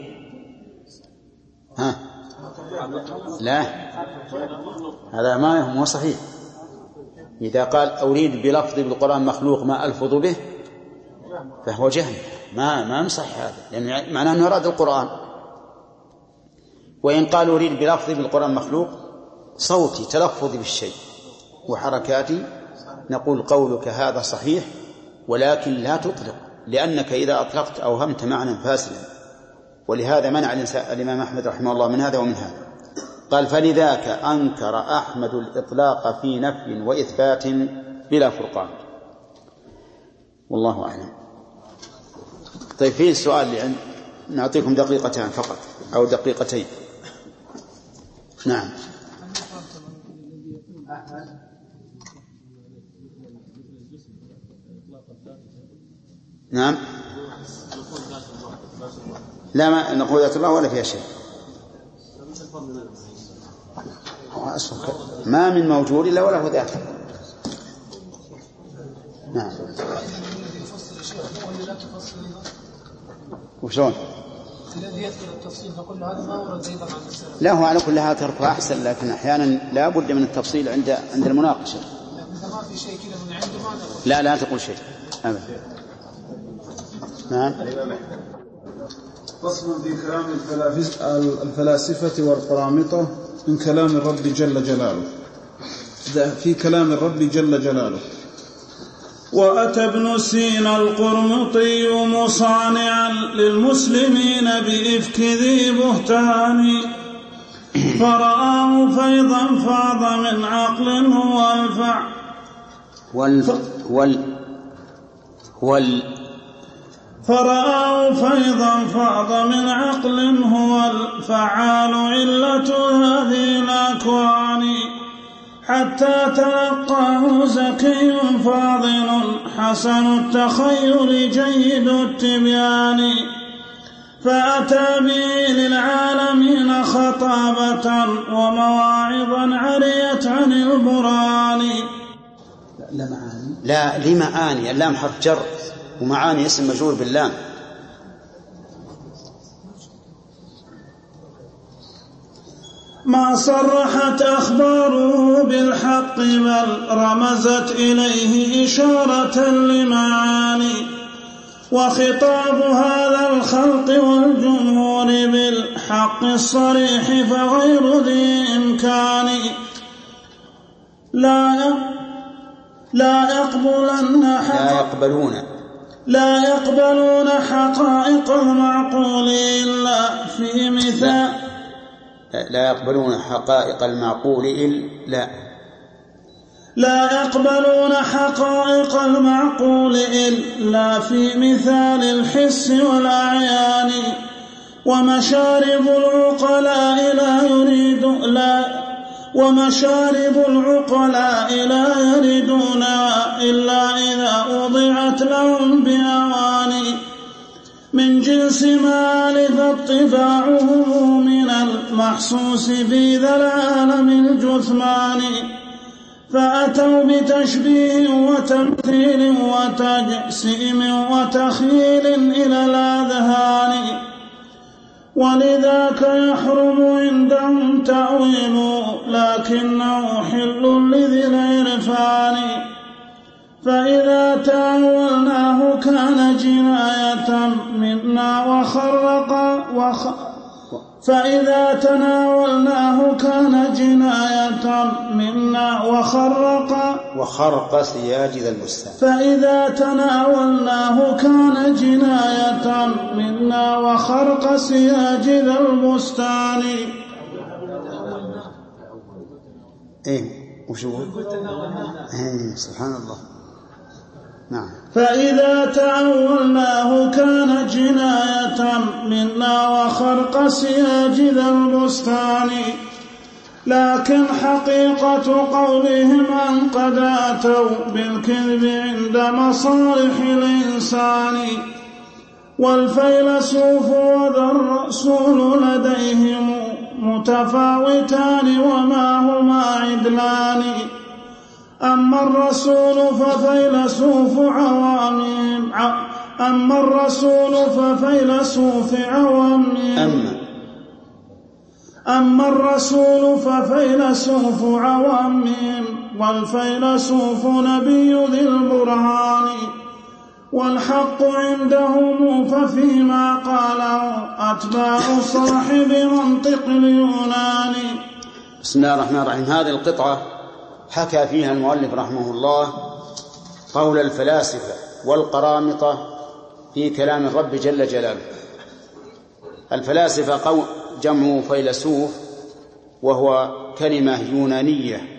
ها لا، هذا ما هو صحيح. إذا قال أريد بلفظي بالقرآن مخلوق ما ألفظ به فهو جهل، ما ما نصح هذا، لأن يعني معناه أنه أراد القرآن. وإن قال أريد بلفظي بالقرآن مخلوق صوتي تلفظي بالشيء وحركاتي، نقول قولك هذا صحيح ولكن لا تطلق، لأنك إذا أطلقت أوهمت معنى فاسدا. ولهذا منع الإمام أحمد رحمه الله من هذا ومن هذا. قال فلذاك أنكر أحمد الإطلاق في نفي وإثبات بلا فرقان. والله أعلم. طيب فيه السؤال اللي عند نعطيكم دقيقتين فقط أو دقيقتين. نعم. نعم لا ما نقول ذات الله ولا فيها شيء، ما من موجود إلا وله ذاته. نعم. وشون الذي يذكر التفصيل فكل هذا ما ورد أيضا عن السلف. لا هو على كل هذا تركه أحسن، لكن أحيانا لا بد من التفصيل عند عند المناقشة. إذا ما في شيء كذا من عنده ما نقول. لا لا تقول شيء أبدا. نعم. فصل في كلام الفلاسفة والقرامطة من كلام الرب جل جلاله. في كلام الرب جل جلاله. وأتى ابن سينا القرمطي مصانعا للمسلمين بإفك ذي بهتان، فرآه فيضا فاض من عقل هو الفع وال وال وال فرآه فيضا فاض من عقل هو الفعال علة هذه الأكوان، حتى تلقاه زكي فاضل حسن التخيل جيد التبيان، فأتى به للعالمين خطابة ومواعظا عريت عن البران. لا معاني لا لمعاني، اللام حرف جر ومعاني اسم مجرور باللام. ما صرحت أخباره بالحق بل رمزت إليه إشارة لمعاني، وخطاب هذا الخلق والجمهور بالحق الصريح فغير ذي إمكان. لا لا يقبلن لا يقبلون لا يقبلون حقائق المعقول إلا في مثال لا يقبلون حقائق المعقول إلا لا يقبلون حقائق المعقول إلا في مثال الحس والأعيان، ومشارب العقلاء لا يريد لا ومشارب العقلاء لا يردون إلا إذا وضعت لهم بأواني، من جنس ما ألف اطباعه من المحسوس في ذا العالم الجثمان، فأتوا بتشبيه وتمثيل وتجسيم وتخيل إلى الأذهان، ولذاك يحرم عندهم تأويل لكنه حل لذي العرفان، فإذا تأولناه كان جناية منا وخرق وخ فإذا تناولناه كان جناية منا وخرق وخرق سياج ذا البستان فإذا تناولناه كان جناية منا وخرق سياج ذا البستان. إيه وشو إيه سبحان الله. نعم. فإذا تأولناه كان جناية منا وخرق سياج ذا البستان، لكن حقيقة قولهم أن قد أتوا بالكذب عند مصالح الإنسان، والفيلسوف وذا الرسول لديهم متفاوتان وما هما عدلان. أما الرسول ففيلسوف عوامهم أما الرسول ففيلسوف عوامهم أما أما الرسول ففيلسوف عوامهم والفيلسوف نبي ذي البرهان. والحق عندهم ففيما قاله أتباع صاحب منطق اليوناني. بسم الله الرحمن الرحيم. هذه القطعة حكى فيها المؤلف رحمه الله قول الفلاسفة والقرامطة في كلام الرب جل جلاله. الفلاسفة قول جمع فيلسوف، وهو كلمة يونانية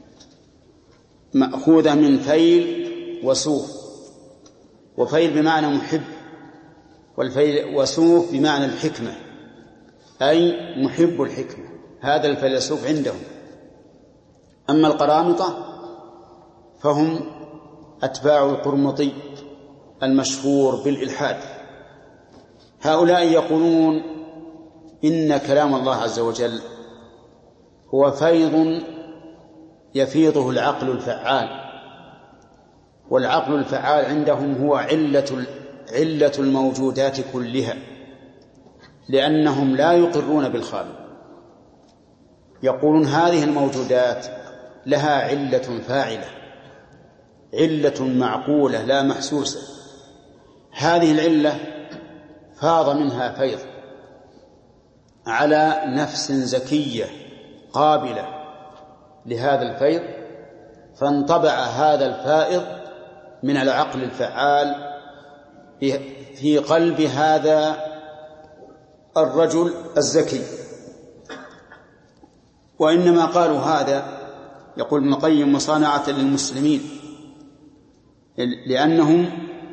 مأخوذة من فيل وسوف، وفيل بمعنى محب، والفيل وسوف بمعنى الحكمة، أي محب الحكمة. هذا الفيلسوف عندهم. أما القرامطة فهم أتباع القرمطي المشهور بالإلحاد. هؤلاء يقولون إن كلام الله عز وجل هو فيض يفيضه العقل الفعال، والعقل الفعال عندهم هو علة علة الموجودات كلها، لأنهم لا يقرون بالخالق. يقولون هذه الموجودات لها علة فاعلة، علة معقولة لا محسوسة. هذه العلة فاض منها فيض على نفس زكية قابلة لهذا الفيض، فانطبع هذا الفائض من العقل الفعال في قلب هذا الرجل الزكي. وإنما قالوا هذا، يقول ابن القيم، مصانعة للمسلمين، لأنهم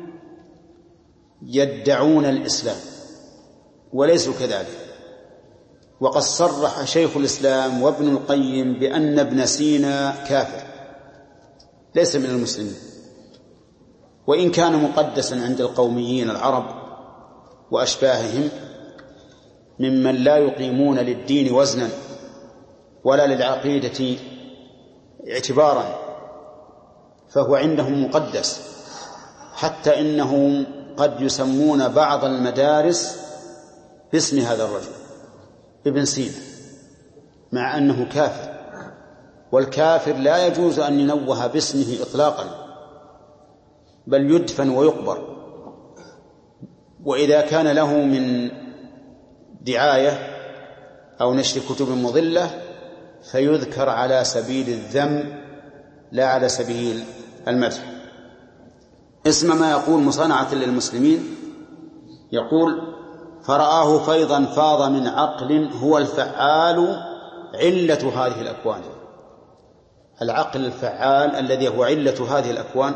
يدعون الإسلام وليسوا كذلك. وقد صرح شيخ الإسلام وابن القيم بأن ابن سينا كافر ليس من المسلمين، وإن كان مقدسا عند القوميين العرب وأشباههم ممن لا يقيمون للدين وزنا ولا للعقيدة اعتبارا، فهو عندهم مقدس، حتى إنهم قد يسمون بعض المدارس باسم هذا الرجل ابن سينا، مع أنه كافر. والكافر لا يجوز أن ينوه باسمه إطلاقا، بل يدفن ويقبر. وإذا كان له من دعاية أو نشر كتب مضلة فيذكر على سبيل الذم لا على سبيل المدح. اسم ما يقول مصانعة للمسلمين، يقول فرآه فيضا فاض من عقل هو الفعال علة هذه الأكوان. العقل الفعال الذي هو علة هذه الأكوان،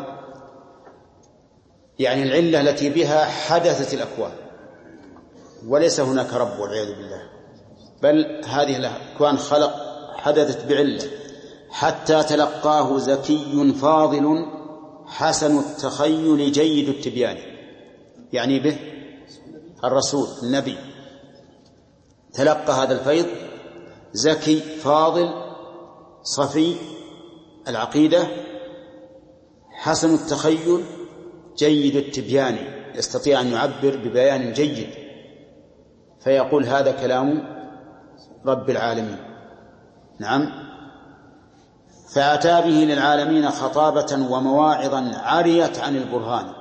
يعني العلة التي بها حدثت الأكوان، وليس هناك رب والعياذ بالله، بل هذه الأكوان خلق حدثت بعلة. حتى تلقاه زكي فاضل حسن التخيل جيد التبيان، يعني به الرسول النبي تلقى هذا الفيض زكي فاضل صفي العقيدة حسن التخيل جيد التبيان، يستطيع أن يعبر ببيان جيد، فيقول هذا كلام رب العالمين. نعم. فأتى به للعالمين خطابة ومواعظا عريت عن البرهان،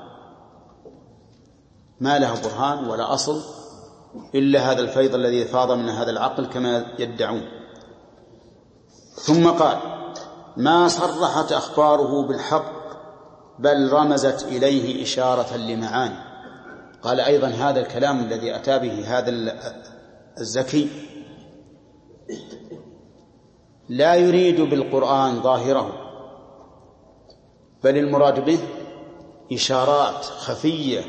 ما له برهان ولا أصل إلا هذا الفيض الذي فاض من هذا العقل كما يدعون. ثم قال ما صرحت أخباره بالحق بل رمزت إليه إشارة لمعاني. قال أيضا هذا الكلام الذي أتى به هذا الزكي لا يريد بالقرآن ظاهره، بل المراد به إشارات خفية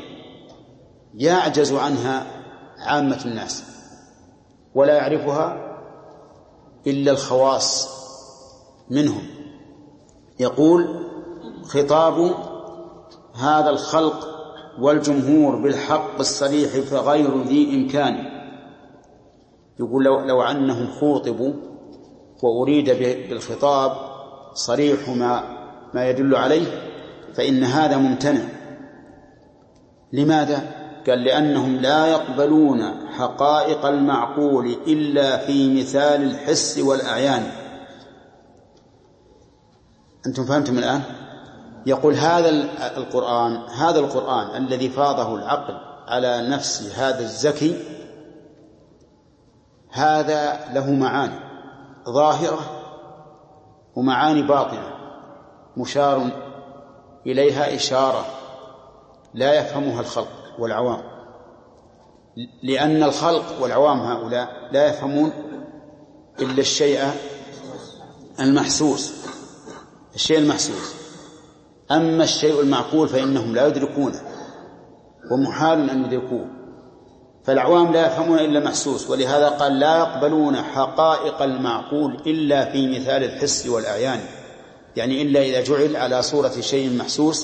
يعجز عنها عامة الناس ولا يعرفها إلا الخواص منهم. يقول خطاب هذا الخلق والجمهور بالحق الصريح فغير ذي إمكان. يقول لو, لو أنهم خوطبوا وأريد بالخطاب صريح ما, ما يدل عليه فإن هذا ممتنع. لماذا؟ قال لأنهم لا يقبلون حقائق المعقول إلا في مثال الحس والأعيان. أنتم فهمتم الآن؟ يقول هذا القرآن هذا القرآن الذي فاضه العقل على نفس هذا الزكي هذا له معاني ظاهرة ومعاني باطنة مشار إليها إشارة لا يفهمها الخلق والعوام، لأن الخلق والعوام هؤلاء لا يفهمون إلا الشيء المحسوس الشيء المحسوس أما الشيء المعقول فإنهم لا يدركونه ومحال أن يدركوه. فالعوام لا يفهمون إلا محسوس، ولهذا قال لا يقبلون حقائق المعقول إلا في مثال الحس والأعيان، يعني إلا إذا جعل على صورة شيء محسوس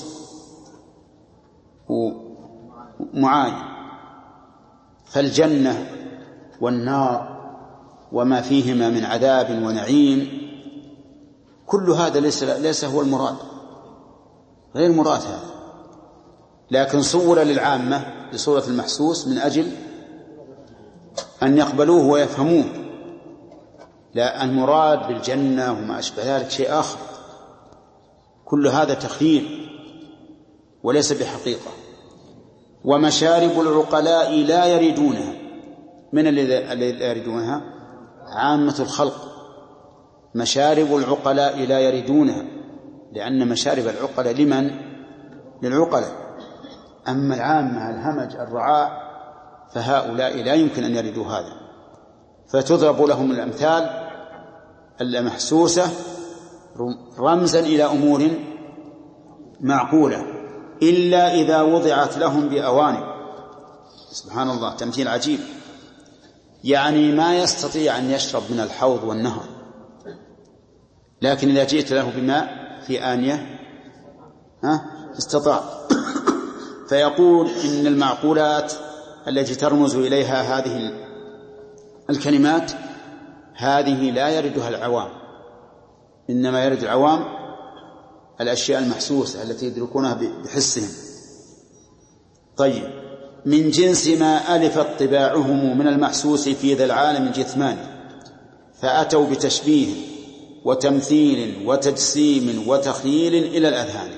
ومعاين. فالجنة والنار وما فيهما من عذاب ونعيم كل هذا ليس, ليس هو المراد، غير مراد هذا، لكن صور للعامة بصورة المحسوس من أجل أن يقبلوه ويفهموه. لا، المراد بالجنة وما أشبه ذلك شيء آخر، كل هذا تخيل وليس بحقيقة. ومشارب العقلاء لا يريدونها. من الذي لا يريدونها؟ عامة الخلق. مشارب العقلاء لا يريدونها، لأن مشارب العقلاء لمن؟ للعقلاء. أما العامة الهمج الرعاء فهؤلاء لا يمكن أن يردوا هذا، فتضرب لهم الأمثال المحسوسة رمزا إلى أمور معقولة إلا إذا وضعت لهم بأواني. سبحان الله، تمثيل عجيب. يعني ما يستطيع أن يشرب من الحوض والنهر، لكن إذا جئت له بماء في آنية ها استطاع. فيقول إن المعقولات التي ترمز إليها هذه الكلمات هذه لا يردها العوام، إنما يرد العوام الأشياء المحسوسة التي يدركونها بحسهم. طيب، من جنس ما ألفت طباعهم من المحسوس في ذا العالم الجثماني، فأتوا بتشبيه وتمثيل وتجسيم وتخييل إلى الأذهان.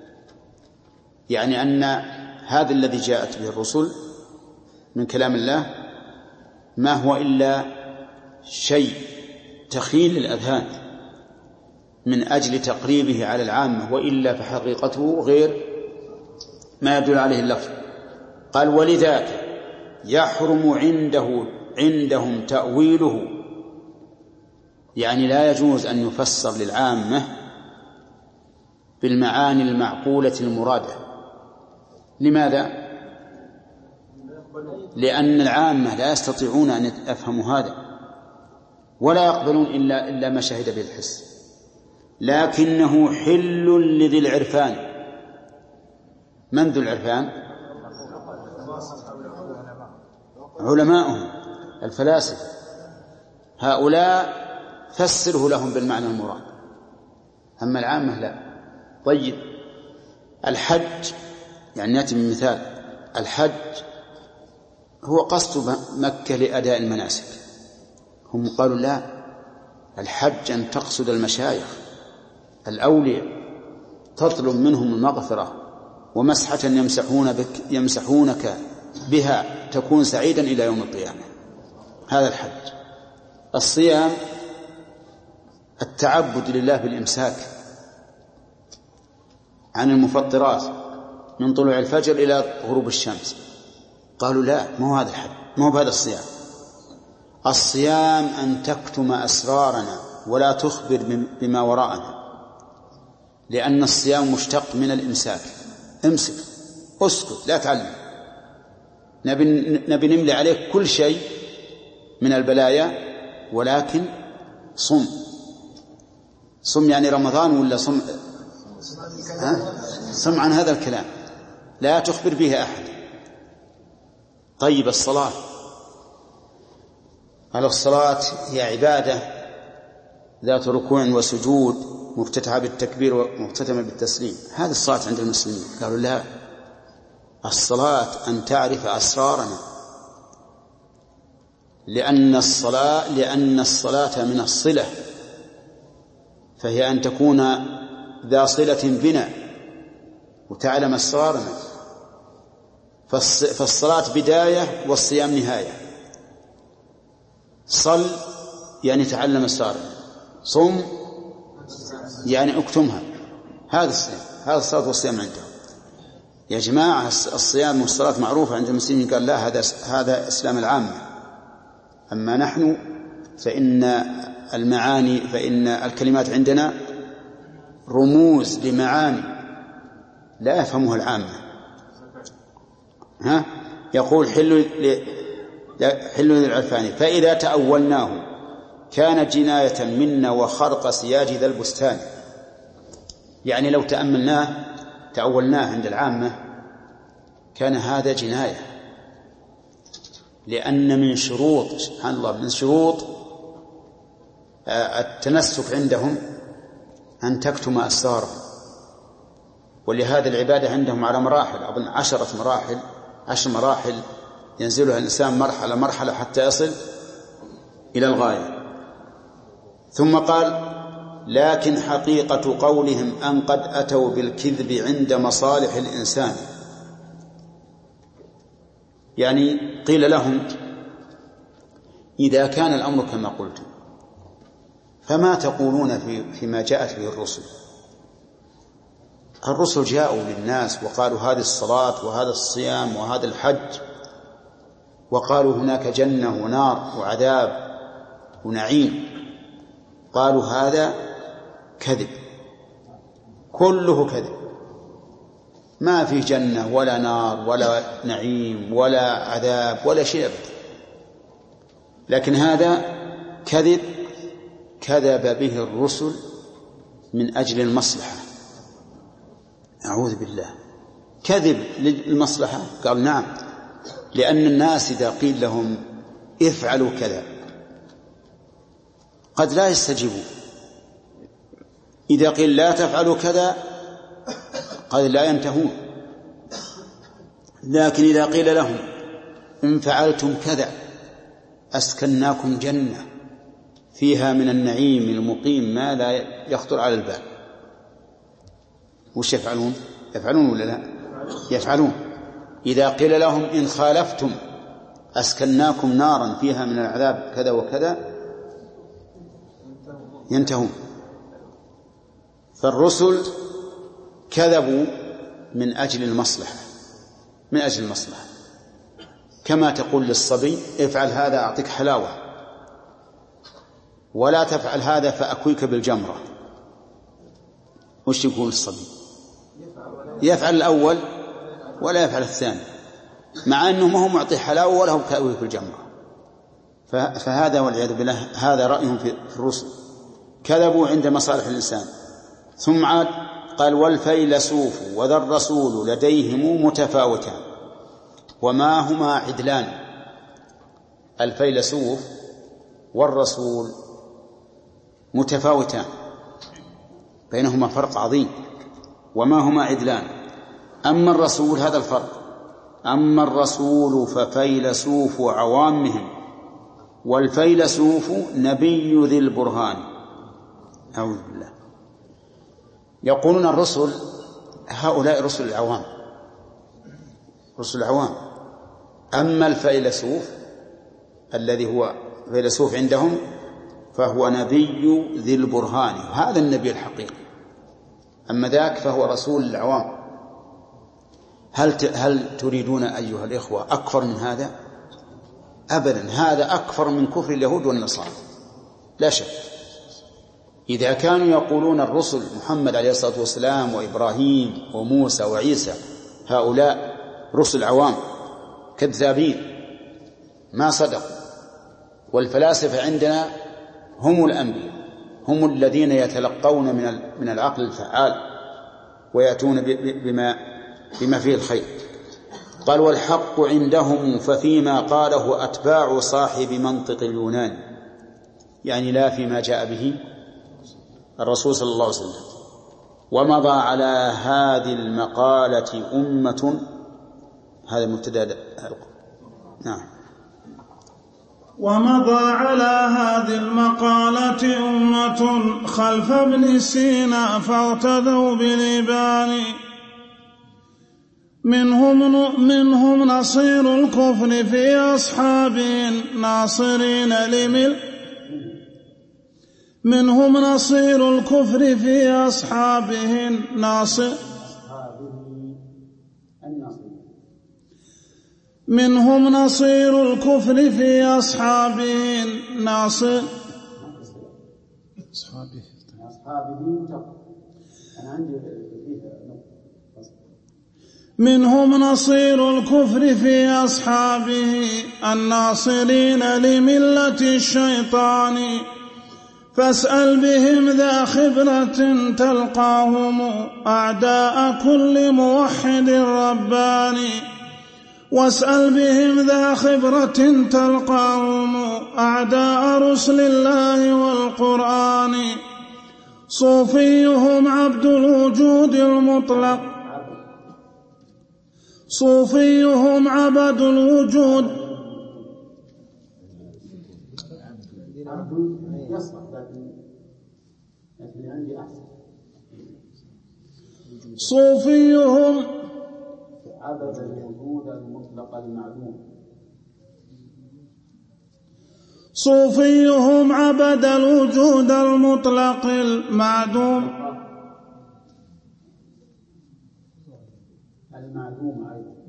يعني أن هذا الذي جاءت به الرسل من كلام الله ما هو إلا شيء تخيل للأذهان من أجل تقريبه على العامة، وإلا فحقيقته غير ما يدل عليه اللفظ. قال ولذاك يحرم عنده عندهم تأويله، يعني لا يجوز أن يفسر للعامة بالمعاني المعقولة المرادة. لماذا؟ لأن العامة لا يستطيعون أن يفهموا هذا ولا يقبلون إلا, إلا ما شهد به الحس، لكنه حل لذي العرفان. من ذو العرفان؟ علماؤهم الفلاسفة، هؤلاء فسره لهم بالمعنى المراد، أما العامة لا. طيب، الحج يعني نأتي من مثال. الحج هو قصد مكة لأداء المناسك، هم قالوا لا، الحج أن تقصد المشايخ الأولياء تطلب منهم المغفرة ومسحة يمسحون بك يمسحونك بها تكون سعيدا إلى يوم القيامة. هذا الحج. الصيام التعبد لله بالإمساك عن المفطرات من طلوع الفجر إلى غروب الشمس. قالوا لا، ما هو هذا الحج، ما هو هذا الصيام. الصيام أن تكتم أسرارنا ولا تخبر بما وراءنا، لأن الصيام مشتق من الإمساك. امسك، اسكت، لا تعلم. نبي, نبي نملي عليك كل شيء من البلايا، ولكن صم. صم يعني رمضان ولا صم؟ ها؟ صم عن هذا الكلام، لا تخبر به أحد. طيب الصلاة، قال الصلاة هي عبادة ذات ركوع وسجود مفتتحة بالتكبير ومختتمة بالتسليم. هذه الصلاة عند المسلمين. قالوا لا، الصلاة أن تعرف أسرارنا، لأن الصلاة لأن الصلاة من الصلة، فهي أن تكون ذا صلة بنا وتعلم أسرارنا. فالصلاة بداية والصيام نهاية. صل يعني تعلم أسرارنا، صم يعني اكتمها. هذا الصيام، هذا الصلاة والصيام عندهم. يا جماعة الصيام والصلاة معروفة عند المسلمين. قال لا، هذا هذا إسلام العامة. أما نحن فإن المعاني فإن الكلمات عندنا رموز لمعاني لا يفهمها العامة. ها؟ يقول حل حل للعرفان فإذا تأولناه كان جناية منا وخرق سياج ذا البستان. يعني لو تأملناه تأولناه عند العامة كان هذا جناية، لأن من شروط سبحان الله من شروط التنسك عندهم أن تكتم أسرارهم. ولهذا العبادة عندهم على مراحل، أظن عشرة مراحل عشر مراحل ينزلها الإنسان مرحلة مرحلة حتى يصل إلى الغاية. ثم قال لكن حقيقة قولهم أن قد أتوا بالكذب عند مصالح الإنسان. يعني قيل لهم إذا كان الأمر كما قلت فما تقولون في فيما جاءت به الرسل؟ الرسل جاءوا للناس وقالوا هذه الصلاة وهذا الصيام وهذا الحج، وقالوا هناك جنة ونار وعذاب ونعيم. قالوا هذا كذب، كله كذب، ما في جنة ولا نار ولا نعيم ولا عذاب ولا شيء أبدا. لكن هذا كذب كذب به الرسل من أجل المصلحة. أعوذ بالله، كذب للمصلحة. قال نعم، لأن الناس إذا قيل لهم افعلوا كذا قد لا يستجيبوا، إذا قيل لا تفعلوا كذا قد لا ينتهون. لكن إذا قيل لهم إن فعلتم كذا أسكناكم جنة فيها من النعيم المقيم ما لا يخطر على البال، وش يفعلون؟ يفعلون ولا لا؟ يفعلون. إذا قيل لهم إن خالفتم أسكناكم نارا فيها من العذاب كذا وكذا ينتهون. فالرسل كذبوا من أجل المصلحة، من أجل المصلحة. كما تقول للصبي افعل هذا أعطيك حلاوة، ولا تفعل هذا فأكويك بالجمرة. وش يقول الصبي؟ يفعل الأول ولا يفعل الثاني، مع أنه ما هو معطي حلاوة ولا هو كأكويك بالجمرة. فهذا والعياذ بالله هذا رأيهم في الرسل، كذبوا عند مصالح الإنسان. ثم عاد قال والفيلسوف وذا الرسول لديهم متفاوتان وما هما عدلان. الفيلسوف والرسول متفاوتان، بينهما فرق عظيم، وما هما عدلان. أما الرسول هذا الفرق، أما الرسول ففيلسوف عوامهم، والفيلسوف نبي ذي البرهان. أعوذ بالله. يقولون الرسل هؤلاء رسل العوام، رسل العوام. أما الفيلسوف الذي هو فيلسوف عندهم فهو نبي ذي البرهان، هذا النبي الحقيقي. أما ذاك فهو رسول العوام. هل هل تريدون أيها الإخوة أكفر من هذا؟ أبدا، هذا أكفر من كفر اليهود والنصارى لا شك. إذا كانوا يقولون الرسل محمد عليه الصلاة والسلام وإبراهيم وموسى وعيسى هؤلاء رسل عوام كذابين ما صدقوا. والفلاسفة عندنا هم الأنبياء، هم الذين يتلقون من من العقل الفعال ويأتون بما بما فيه الخير. قال والحق عندهم ففيما قاله أتباع صاحب منطق اليونان، يعني لا فيما جاء به الرسول صلى الله عليه وسلم. ومضى على هذه المقالة أمة، هذا مبتدأ. نعم. ومضى على هذه المقالة أمة خلف ابن سينا فاغتدوا بالإبان، منهم منهم نصير الكفر في أصحابه ناصرين لمل منهم نصير الكفر في أصحابه ناصر منهم نصير الكفر في أصحابه ناصر أصحابه منهم نصير الكفر في أصحابه الناصرين لملة الشيطان، فاسأل بهم ذا خبرة تلقاهم أعداء كل موحد رباني، واسأل بهم ذا خبرة تلقاهم أعداء رسل الله والقرآن. صوفيهم عبد الوجود المطلق صوفيهم عبد الوجود صوفيهم عبد الوجود المطلق المعلوم صوفيهم عبد الوجود المطلق المعدوم المعلوم أيضا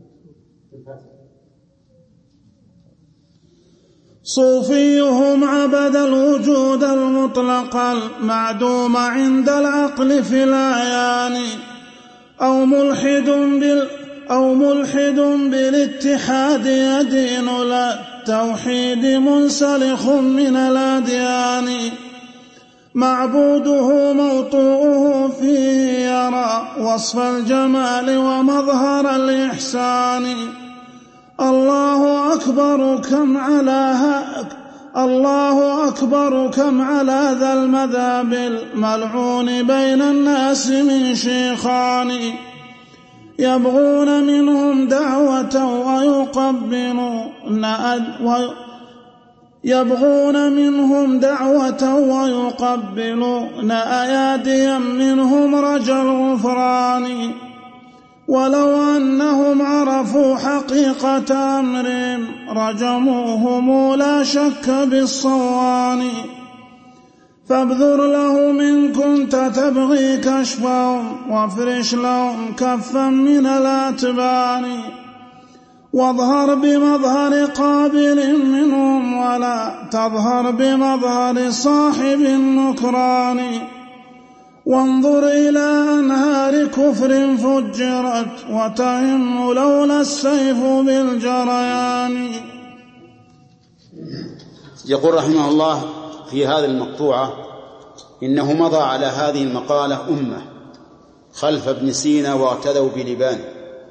صوفيهم عبد الوجود المطلق المعدوم عند العقل في الأعيان، أو ملحد بال أو ملحد بالاتحاد يدين للتوحيد منسلخ من الأديان، معبوده موطوءه فيه يرى وصف الجمال ومظهر الإحسان. الله أكبر كم على الله أكبر كم على ذا المذهب الملعون بين الناس من شيخان، يبغون منهم دعوة ويقبلون يبغون منهم دعوة ويقبلون أياديا منهم رجا الغفران، ولو أنهم عرفوا حقيقة أمرهم رجموهم لا شك بالصوان، فابذر لهم إن كنت تبغي كشفهم وافرش لهم كفا من الأتبان، واظهر بمظهر قابل منهم ولا تظهر بمظهر صاحب النكران، وانظر إلى أنهار كفر فجرت وتهم لولا السيف بالجريان. يقول رحمه الله في هذه المقطوعة إنه مضى على هذه المقالة أمة خلف ابن سينا واعتدوا بلبانه،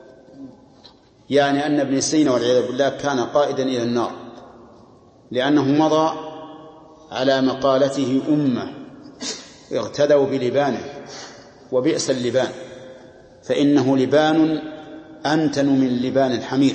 يعني أن ابن سينا والعياذ بالله كان قائدا إلى النار، لأنه مضى على مقالته أمة اغتدوا بلبانه، وبئس اللبان، فإنه لبان أنتن من لبان الحمير.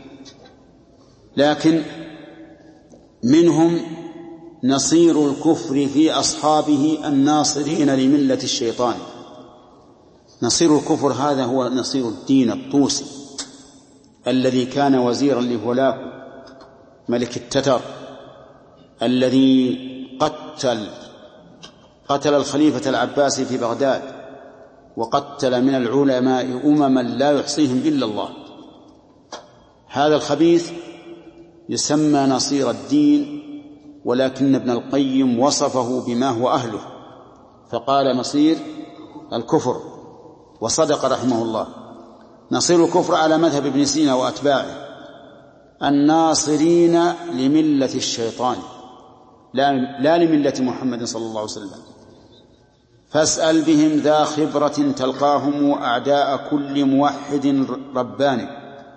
لكن منهم نصير الكفر في أصحابه الناصرين لملة الشيطان. نصير الكفر هذا هو نصير الدين الطوسي الذي كان وزيرا لهولاكو ملك التتر، الذي قتل قتل الخليفة العباسي في بغداد، وقتل من العلماء أمما لا يحصيهم إلا الله. هذا الخبيث يسمى نصير الدين، ولكن ابن القيم وصفه بما هو أهله فقال نصير الكفر، وصدق رحمه الله. نصير الكفر على مذهب ابن سينا وأتباعه الناصرين لملة الشيطان، لا, لا لملة محمد صلى الله عليه وسلم. فاسأل بهم ذا خبرة تلقاهم أعداء كل موحد رباني.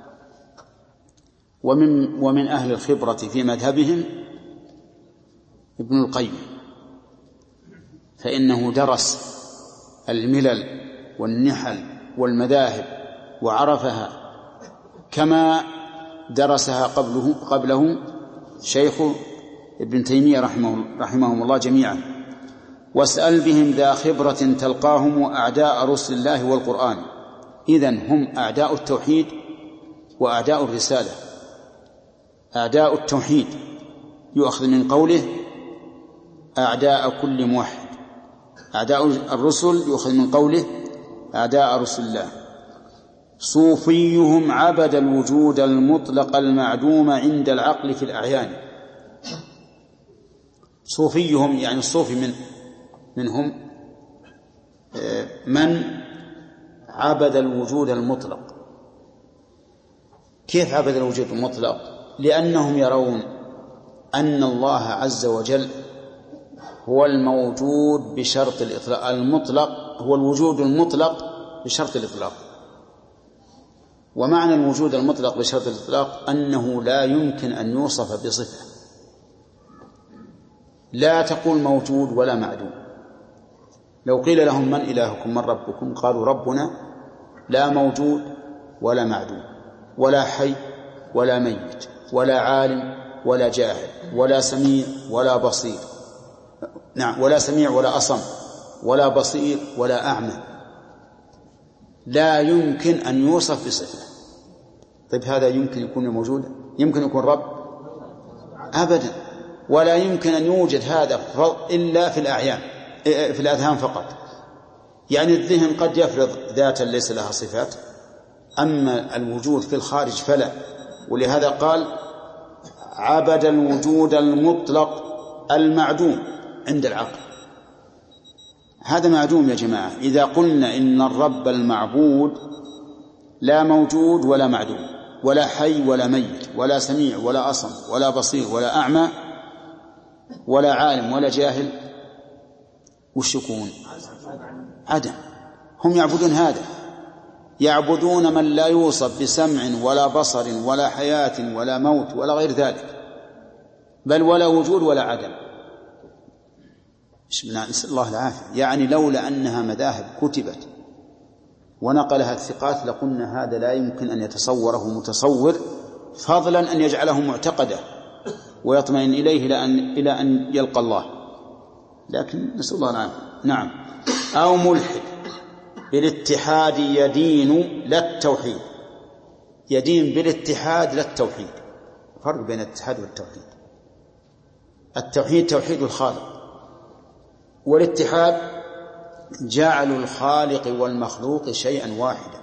ومن, ومن أهل الخبرة في مذهبهم ابن القيم، فإنه درس الملل والنحل والمذاهب وعرفها كما درسها قبله, قبله شيخ ابن تيمية رحمه رحمهم الله جميعا. واسأل بهم ذا خبرة تلقاهم أعداء رسل الله والقرآن. إذن هم أعداء التوحيد وأعداء الرسالة. أعداء التوحيد يؤخذ من قوله أعداء كل موحد، أعداء الرسل يؤخذ من قوله أعداء رسل الله. صوفيهم عبد الوجود المطلق المعدوم عند العقل في الأعيان. صوفيهم يعني الصوفي من منهم من عبد الوجود المطلق. كيف عبد الوجود المطلق؟ لأنهم يرون أن الله عز وجل هو الموجود بشرط الإطلاق. المطلق هو الوجود المطلق بشرط الإطلاق. ومعنى الوجود المطلق بشرط الإطلاق أنه لا يمكن أن يوصف بصفة. لا تقول موجود ولا معدوم. لو قيل لهم من إلهكم من ربكم قالوا ربنا لا موجود ولا معدوم ولا حي ولا ميت ولا عالم ولا جاهل ولا سميع ولا بصير، نعم، ولا سميع ولا أصم ولا بصير ولا أعمى. لا يمكن أن يوصف بصفة. طيب هذا يمكن يكون موجودا؟ يمكن يكون رب؟ أبدا. ولا يمكن أن يوجد هذا إلا في الأعيان، في الأذهان فقط. يعني الذهن قد يفرض ذاتا ليس لها صفات، أما الوجود في الخارج فلا. ولهذا قال عبد الوجود المطلق المعدوم عند العقل. هذا معدوم يا جماعة. إذا قلنا إن الرب المعبود لا موجود ولا معدوم ولا حي ولا ميت ولا سميع ولا أصم ولا بصير ولا أعمى ولا عالم ولا جاهل، وش يكون؟ عدم. هم يعبدون هذا، يعبدون من لا يوصف بسمع ولا بصر ولا حياة ولا موت ولا غير ذلك، بل ولا وجود ولا عدم. نسأل الله العافية. يعني لولا أنها مذاهب كتبت ونقلها الثقات لقلنا هذا لا يمكن أن يتصوره متصور، فضلا أن يجعله معتقدا ويطمئن إليه إلى أن, إلى أن يلقى الله. لكن نسأل الله العافية. نعم. أو ملحد بالاتحاد يدين لا التوحيد. يدين بالاتحاد لا التوحيد. فرق بين الاتحاد والتوحيد. التوحيد توحيد الخالق، والاتحاد جعل الخالق والمخلوق شيئا واحدا.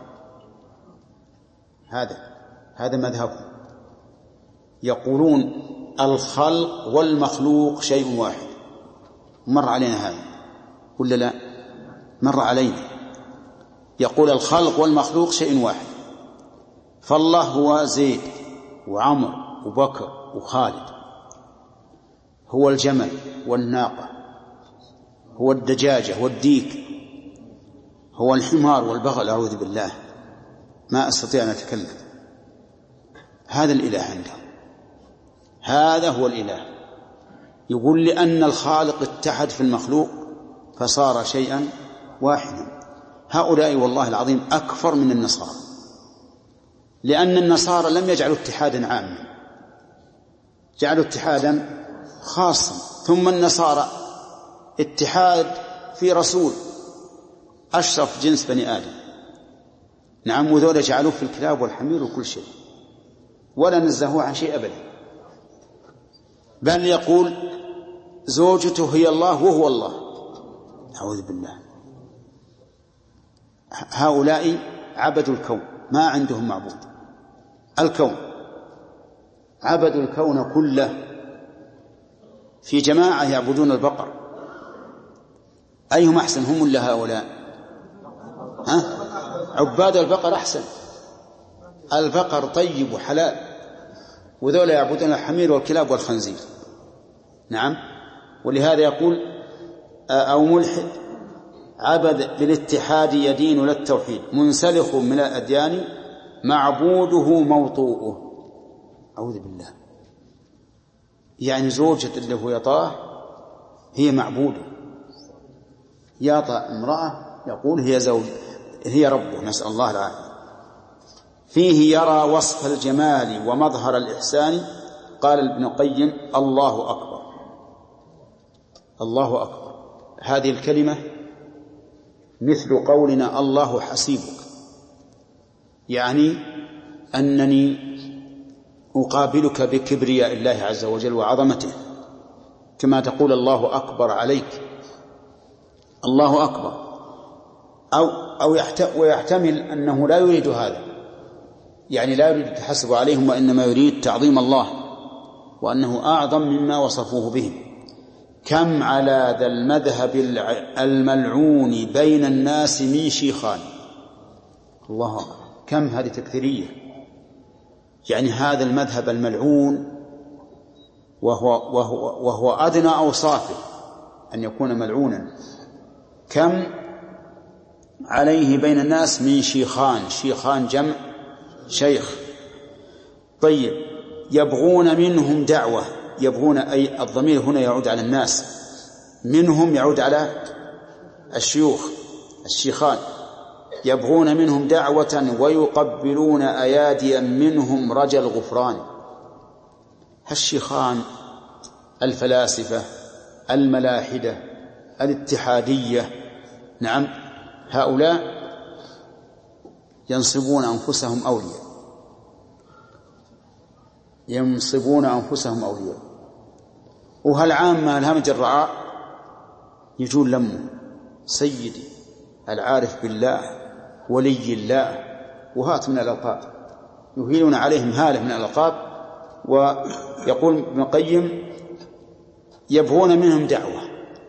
هذا هذا مذهبهم. يقولون الخلق والمخلوق شيء واحد. مر علينا هذا ولا لا؟ مر علينا. يقول الخلق والمخلوق شيء واحد. فالله هو زيد وعمر وبكر وخالد، هو الجمل والناقة، هو الدجاجة والديك، هو الحمار والبغل. أعوذ بالله ما أستطيع أن أتكلم. هذا الإله عندهم، هذا هو الإله. يقول لأن الخالق اتحد في المخلوق فصار شيئا واحدا. هؤلاء والله العظيم أكفر من النصارى، لأن النصارى لم يجعلوا اتحادا عاما، جعلوا اتحادا خاصا. ثم النصارى اتحاد في رسول أشرف جنس بني آدم، نعم، وذولا جعلوه في الكلاب والحمير وكل شيء، ولا نزهوه عن شيء أبدا. بل يقول زوجته هي الله وهو الله. أعوذ بالله. هؤلاء عبدوا الكون، ما عندهم معبود. الكون عبدوا الكون كله. في جماعة يعبدون البقر. أيهم أحسن، هم ولا هؤلاء؟ ها؟ عباد البقر أحسن. البقر طيب وحلال، وذولا يعبدون الحمير والكلاب والخنزير. نعم. ولهذا يقول أو ملحد عبد بالاتحاد يدين للتوحيد منسلخ من الأديان معبوده موطوءه. أعوذ بالله. يعني زوجة اللي هو يطاه هي معبوده، يطأ امرأة يقول هي زوج هي ربه، نسأل الله العافية. فيه يرى وصف الجمال ومظهر الإحسان. قال ابن القيم الله أكبر. الله أكبر هذه الكلمة مثل قولنا الله حسيبك، يعني أنني أقابلك بكبرياء الله عز وجل وعظمته، كما تقول الله أكبر عليك. الله أكبر. أو أو ويحتمل أنه لا يريد هذا، يعني لا يريد التحسب عليهم، وإنما يريد تعظيم الله وأنه أعظم مما وصفوه به. كم على ذا المذهب الملعون بين الناس من شيخان. الله أكبر. كم هذه تكثيرية، يعني هذا المذهب الملعون وهو, وهو, وهو أدنى أوصافه أن يكون ملعونا. كم عليه بين الناس من شيخان. شيخان جمع شيخ. طيب يبغون منهم دعوة. يبغون أي الضمير هنا يعود على الناس، منهم يعود على الشيوخ الشيخان. يبغون منهم دعوة ويقبلون أياديا منهم رجا الغفران. الشيخان الفلاسفة الملاحدة الاتحادية، نعم، هؤلاء ينصبون أنفسهم أولياء ينصبون أنفسهم أولياء وهل عامة الهمج الرعاء يجون لمه سيدي العارف بالله ولي الله وهات من الألقاب، يهيلون عليهم هالة من الألقاب. ويقول ابن القيم يبغون منهم دعوة،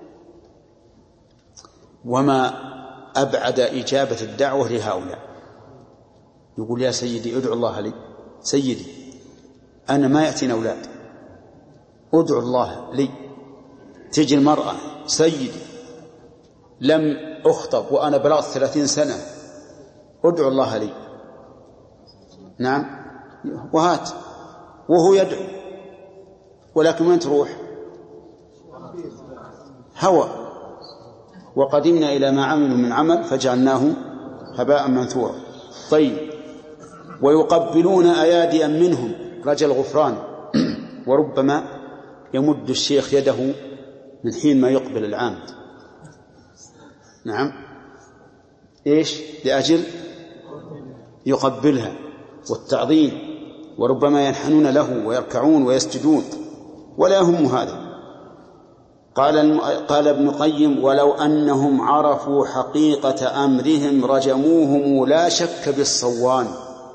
وما أبعد إجابة الدعوة لهؤلاء. يقول يا سيدي ادعو الله لي، سيدي أنا ما يأتيني أولاد، ادعو الله لي. تجي المرأة سيدي لم أخطب وأنا بلغت ثلاثين سنة، ادعو الله لي. نعم، وهات وهو يدعو، ولكن وين تروح؟ هوى. وقدمنا إلى ما عملوا من عمل فجعلناه هباء منثورا. طيب ويقبلون أياديا منهم رجا الغفران. وربما يمد الشيخ يده من حين ما يقبل العامد، نعم، إيش؟ لأجل يقبلها والتعظيم، وربما ينحنون له ويركعون ويسجدون ولا هم هذا. قال قال ابن القيم ولو أنهم عرفوا حقيقة أمرهم رجموهم لا شك بالصوان.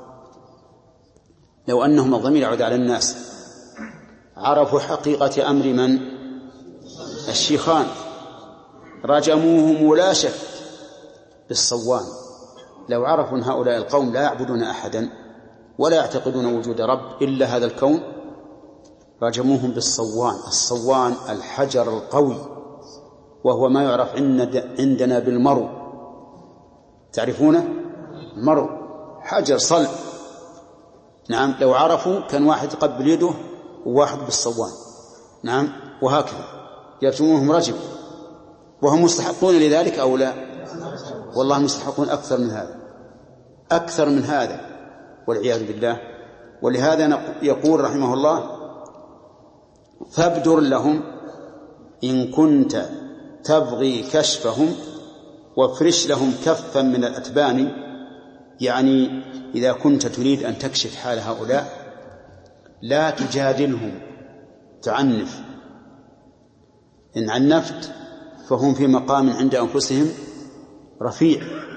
لو أنهم، الضمير يعود على الناس، عرفوا حقيقة أمر من؟ الشيخان، رجموهم لا شك بالصوان. لو عرفوا أن هؤلاء القوم لا يعبدون أحدا ولا يعتقدون وجود رب إلا هذا الكون، رجموهم بالصوان. الصوان الحجر القوي، وهو ما يعرف عندنا بالمرو، تعرفونه؟ مرو حجر صلب. نعم، لو عرفوا كان واحد يقبل يده وواحد بالصوان، نعم، وهكذا يرجموهم رجم. وهم مستحقون لذلك أو لا؟ والله مستحقون أكثر من هذا، أكثر من هذا والعياذ بالله. ولهذا يقول رحمه الله فابدر لهم إن كنت تبغي كشفهم وافرش لهم كفا من الأتبان. يعني إذا كنت تريد أن تكشف حال هؤلاء لا تجادلهم تعنف، إن عنفت فهم في مقام عند أنفسهم رفيع،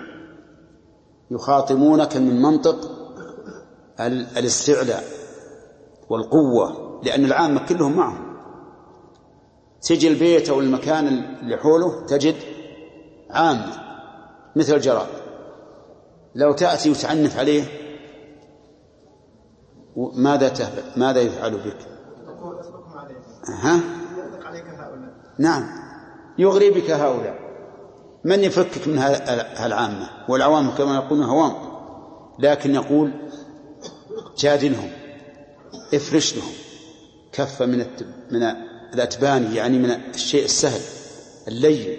يخاطبونك من منطق الاستعلاء والقوة، لأن العامة كلهم معهم. تجي البيت أو المكان اللي حوله تجد عامة مثل الجراد، لو تأتي وتعنف عليه ماذا تهبط؟ ماذا يفعل بك؟ ها؟ نعم يغري بك هؤلاء، من يفكك من هالعامة، والعوام كما يقولون هوام، لكن يقول جادلهم، افرش لهم كفة من من الأتبان، يعني من الشيء السهل اللين،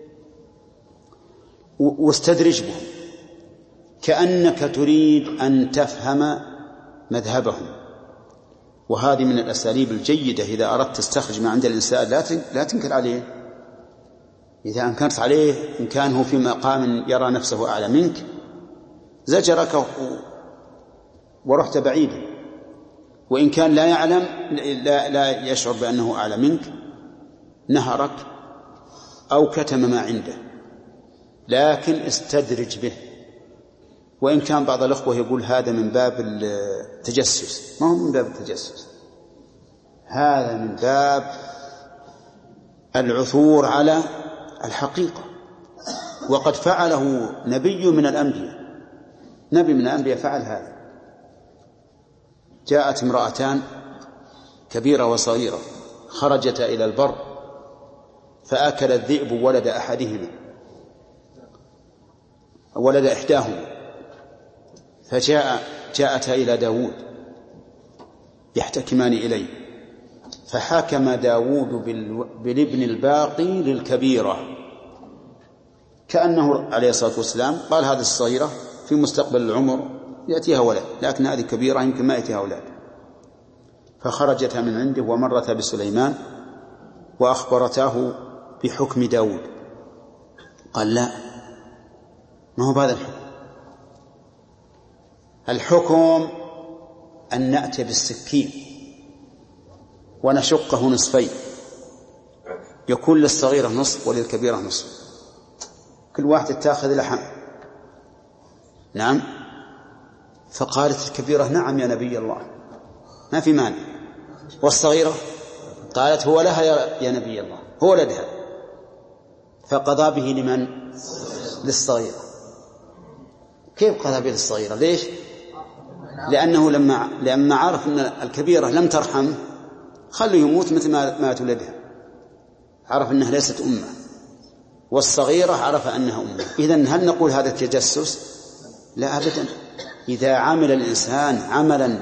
واستدرج بهم كأنك تريد أن تفهم مذهبهم. وهذه من الأساليب الجيدة إذا أردت تستخرج ما عند الإنسان، لا تنكر عليه. إذا أنكرت عليه إن كان هو في مقام يرى نفسه أعلى منك زجرك ورحت بعيدا، وإن كان لا يعلم لا, لا يشعر بأنه أعلى منك نهرك أو كتم ما عنده، لكن استدرج به. وإن كان بعض الأخوة يقول هذا من باب التجسس، ما هو من باب التجسس، هذا من باب العثور على الحقيقة. وقد فعله نبي من الأنبياء، نبي من الأنبياء فعل هذا. جاءت امرأتان كبيرة وصغيرة خرجتا إلى البر فأكل الذئب ولد أحدهما ولد إحداهما، فجاء جاءتا إلى داود يحتكمان إليه، فحكم داود بالابن الباقي للكبيرة، كأنه عليه الصلاة والسلام قال هذه الصغيرة في مستقبل العمر يأتيها ولد، لكن هذه كبيرة يمكن ما يأتيها أولاد. فخرجتها من عنده ومرتا بسليمان وأخبرتاه بحكم داود. قال لا، ما هو بهذا الحكم، الحكم أن نأتي بالسكين ونشقه نصفين، يكون للصغيرة نصف وللكبيرة نصف، كل واحد تأخذ لحم. نعم. فقالت الكبيرة نعم يا نبي الله ما في مانع، والصغيرة قالت هو لها يا نبي الله، هو ولدها. فقضى به لمن؟ للصغيرة. كيف قضى به للصغيرة؟ ليش؟ لأنه لما لما عرف أن الكبيرة لم ترحم خلوا يموت مثل ما مات ولدها، عرف أنها ليست أمه، والصغيرة عرف أنها أمه. إذن هل نقول هذا التجسس؟ لا أبدا. إذا عمل الإنسان عملا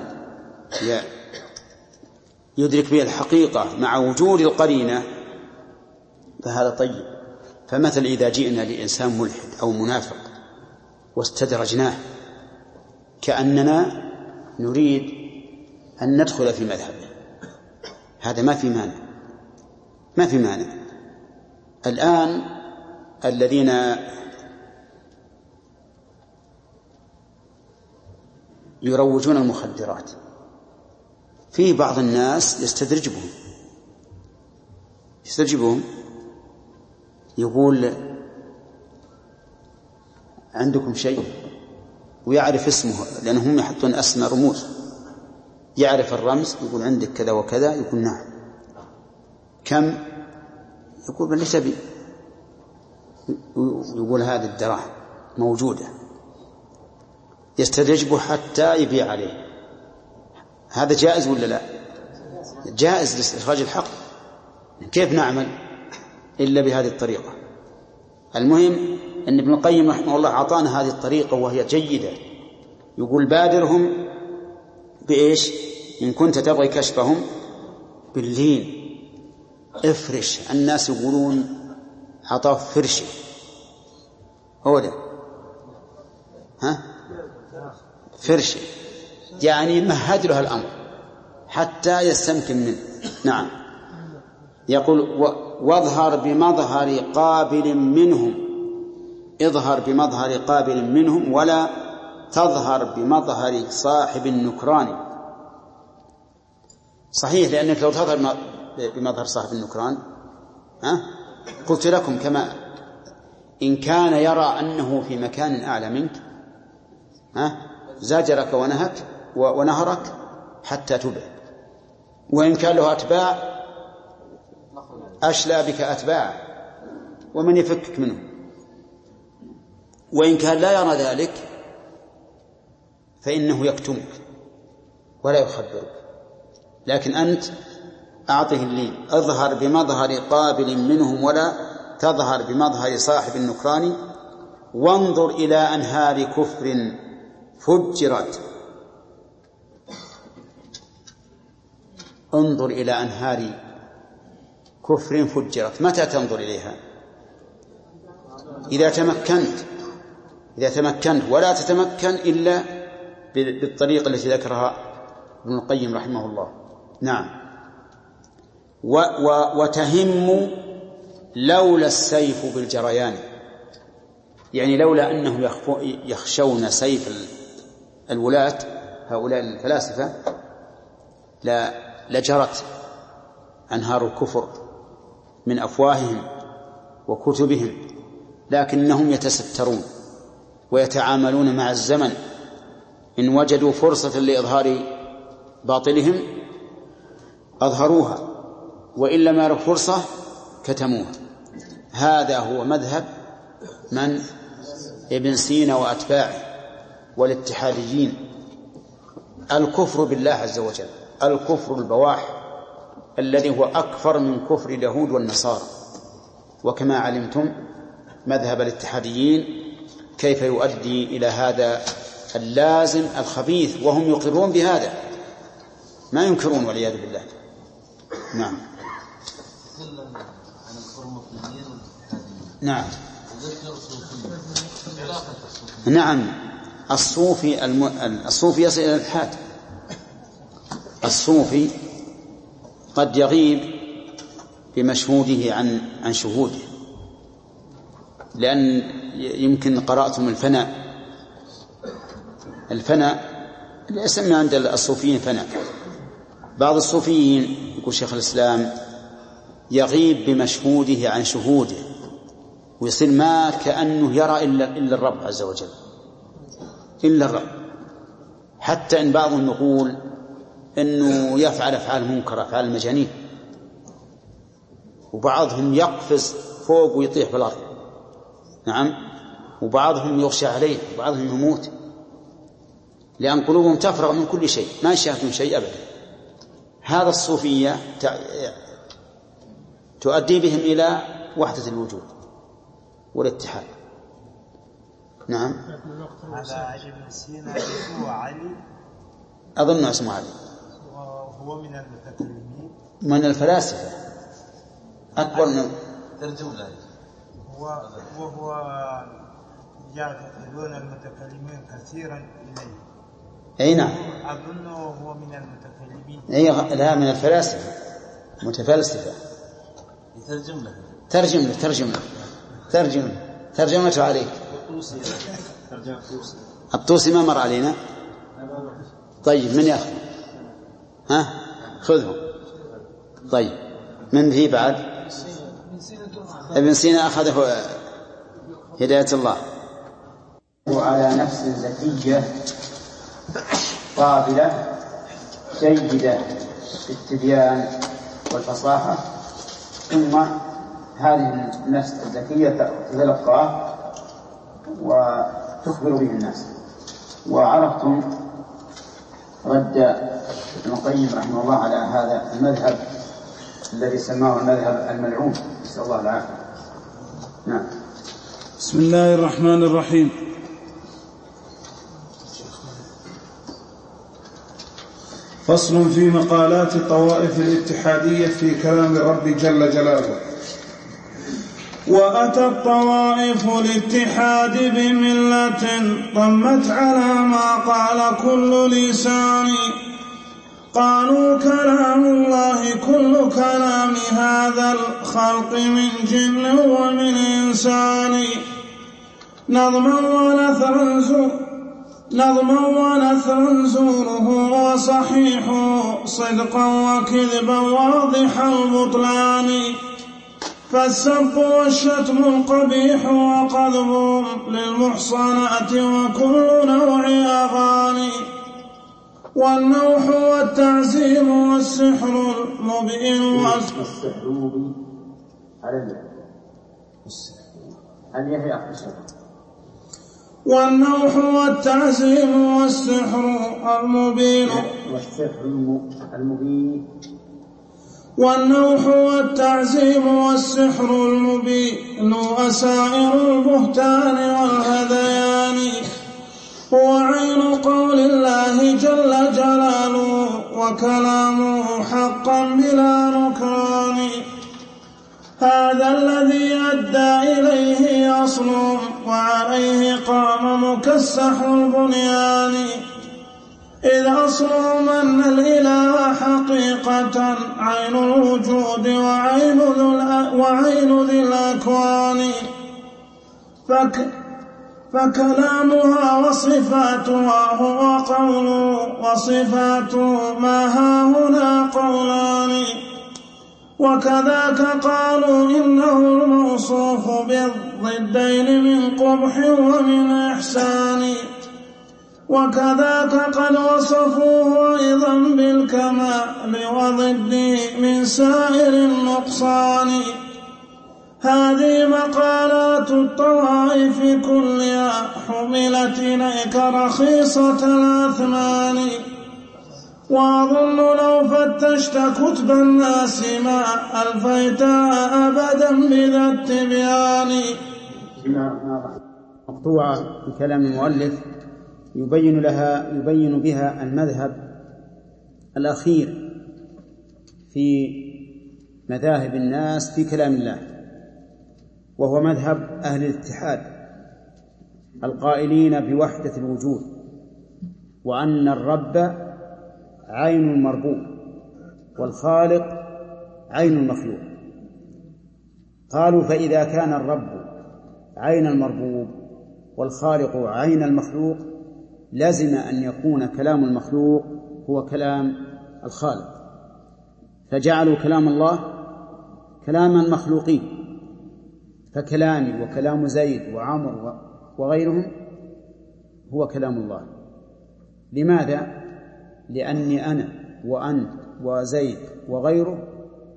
يدرك به الحقيقة مع وجود القرينة فهذا طيب. فمثل إذا جئنا لإنسان ملحد أو منافق واستدرجناه كأننا نريد أن ندخل في مذهبه، هذا ما في مانع، ما في مانع. الآن الذين يروجون المخدرات في بعض الناس يستدرجبهم يستدرجبهم يقول عندكم شيء ويعرف اسمه، لأنهم يحطون أسماء رموز، يعرف الرمز، يقول عندك كذا وكذا، يقول نعم. كم؟ يقول بل ليس بي، يقول هذه الدراهم موجودة، يستدرجه حتى يبيع عليه. هذا جائز ولا لا؟ جائز لاستخراج الحق. كيف نعمل إلا بهذه الطريقة؟ المهم أن ابن القيم رحمه الله أعطانا هذه الطريقة وهي جيدة. يقول بادرهم بإيش؟ إن كنت تبغي كشفهم باللين، افرش. الناس يقولون عطاه فرشي، هو ده، ها فرشي، يعني مهد له الأمر حتى يستمكن منه. نعم. يقول واظهر بمظهر قابل منهم، اظهر بمظهر قابل منهم ولا تظهر بمظهر صاحب النكران. صحيح، لأنك لو تظهر بمظهر صاحب النكران ها قلت لكم كما إن كان يرى أنه في مكان أعلى منك ها زاجرك ونهك ونهرك حتى تبع، وإن كان له أتباع أشلى بك أتباع ومن يفكك منه، وإن كان لا يرى ذلك فإنه يكتمك ولا يخبرك. لكن أنت أعطه اللين اظهر بمظهر قابل منهم ولا تظهر بمظهر صاحب النكران وانظر إلى أنهار كفر فجرت انظر إلى أنهار كفر فجرت. متى تنظر إليها؟ إذا تمكنت إذا تمكنت ولا تتمكن إلا بالطريقة التي ذكرها ابن القيم رحمه الله. نعم. و و وتهم لولا السيف بالجريان، يعني لولا أنهم يخشون سيف الولاة هؤلاء الفلاسفة لا لجرت أنهار الكفر من أفواههم وكتبهم، لكنهم يتسترون ويتعاملون مع الزمن. إن وجدوا فرصة لإظهار باطلهم أظهروها، وإن لم يروا فرصة كتموها. هذا هو مذهب من؟ ابن سينا وأتباعه والاتحاديين. الكفر بالله عز وجل، الكفر البواح الذي هو أكفر من كفر اليهود والنصارى. وكما علمتم مذهب الاتحاديين كيف يؤدي إلى هذا اللازم الخبيث، وهم يقرون بهذا ما ينكرون والعياذ بالله. نعم. نعم. نعم. الصوفي الم... الصوفي يصل إلى الإلحاد. الصوفي قد يغيب بمشهوده عن عن شهوده، لأن يمكن قرأتم الفناء. الفناء يسمى عند الصوفيين فناء. بعض الصوفيين يقول شيخ الإسلام يغيب بمشهوده عن شهوده، ويصير ما كأنه يرى إلا إلا الرب عز وجل، إلا الرب. حتى إن بعضهم يقول إنه يفعل أفعال منكرة، أفعال المجانين، وبعضهم يقفز فوق ويطيح بالأرض. نعم. وبعضهم يغشى عليه، وبعضهم يموت، لأن قلوبهم تفرغ من كل شيء، ما يشاهدون شيء أبدا. هذا الصوفية تؤدي بهم إلى وحدة الوجود والاتحاد. نعم. هذا ابن سينا هو علي، أظن اسمه علي، وهو من المتكلمين من الفلاسفة أكبر من ترجم له، وهو يعتقدون المتكلمين كثيرا إليه. أي نعم. أظنه هو من المتكلمين. أي لا، من الفلاسفة، متفلسفة. يترجم له ترجم له ترجم له ترجم له ترجمته عليه. الطوسي ما مر علينا. طيب من يأخذ؟ ها خذه. طيب من ذي بعد؟ ابن سينا أخذه هداية الله. وعلى نفس زكية قابلة جيدة في التبيان والفصاحة، ثم هذه النفس الزكية تتلقاه وتخبر به الناس. وعرفتم رد ابن القيم رحمه الله على هذا المذهب الذي سماه المذهب الملعون، نسأل الله العافية. نعم. بسم الله الرحمن الرحيم. فصل في مقالات طوائف الاتحادية في كلام الرب جل جلاله. وأتى الطوائف الاتحاد بملة ضمت على ما قال كل لسان، قالوا كلام الله كل كلام هذا الخلق من جن ومن إنسان، نظما ونثرا نظما ونثرا زوره وصحيحه صدقا وكذبا واضح البطلان، فالسب والشتم القبيح وقذف للمحصنات وكل نوع أغاني، والنوح والتعزيم والسحر المبين والسحر والنوح والتعزيم والسحر المبين والسحر المبين والنوح والتعزيم والسحر المبين وسائر البهتان والهذيان هو عين قول الله جل جلاله وكلامه حقا بلا نكران. هذا الذي أدى إليه أصل وعليه قام مكسح البنيان. إذ أصلهم أن الإله حقيقة عين الوجود وعين وعين ذي الأكوان. فك فكلامها وصفاتها هو قوله وصفاته ما هاهنا قولان. وكذاك قالوا إنه الموصوف بالضدين من قبح ومن إحسان. وكذاك قد وصفوه أيضا بالكمال وضده من سائر النقصان. هذه مقالات الطوائف كلها حملت إليك رخيصة الأثمان. وأظن لو فتشت كتب الناس ما ألفيتها أبدا بذا التبيان. مقطوعة بكلام المؤلف يبين لها يبين بها المذهب الأخير في مذاهب الناس في كلام الله، وهو مذهب أهل الاتحاد القائلين بوحدة الوجود، وأن الرب عين المربوب والخالق عين المخلوق. قالوا فإذا كان الرب عين المربوب والخالق عين المخلوق لازم أن يكون كلام المخلوق هو كلام الخالق، فجعلوا كلام الله كلاما مخلوقين، فكلامي وكلام زيد وعمر وغيرهم هو كلام الله. لماذا؟ لأني أنا وأنت وزيد وغيره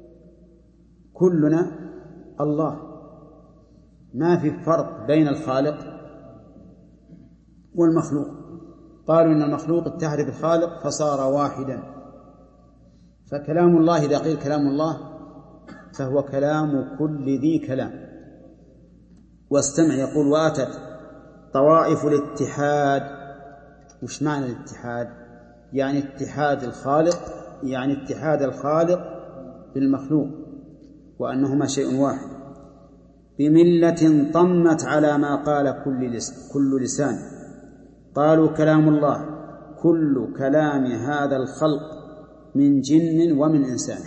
كلنا الله، ما في فرق بين الخالق والمخلوق. قالوا إن المخلوق اتحد بالخالق فصار واحدا، فكلام الله إذا قيل كلام الله فهو كلام كل ذي كلام. واستمع يقول واتت طوائف الاتحاد. وش معنى الاتحاد؟ يعني اتحاد الخالق، يعني اتحاد الخالق بالمخلوق وأنهما شيء واحد، بملة طمت على ما قال كل لسان. قالوا كلام الله كل كلام هذا الخلق من جن ومن إنسان.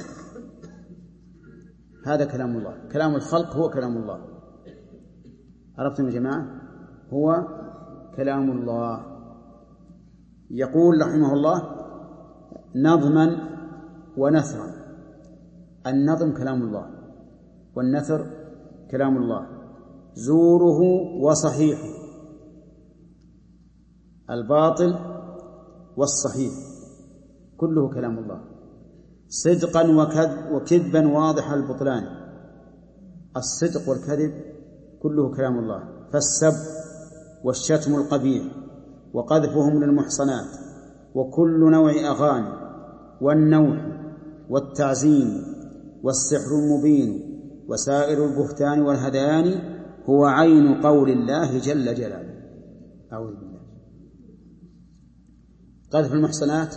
هذا كلام الله، كلام الخلق هو كلام الله. عرفتم يا جماعة؟ هو كلام الله. يقول رحمه الله نظما ونثرا. النظم كلام الله والنثر كلام الله، زوره وصحيحه، الباطل والصحيح كله كلام الله، صدقا وكذبا واضح البطلان. الصدق والكذب كله كلام الله، فالسب والشتم القبيح وقذفهم للمحصنات وكل نوع أغاني والنوح والتعزيم والسحر المبين وسائر البهتان والهذيان هو عين قول الله جل جلاله. أعوذ بالله. قذف المحصنات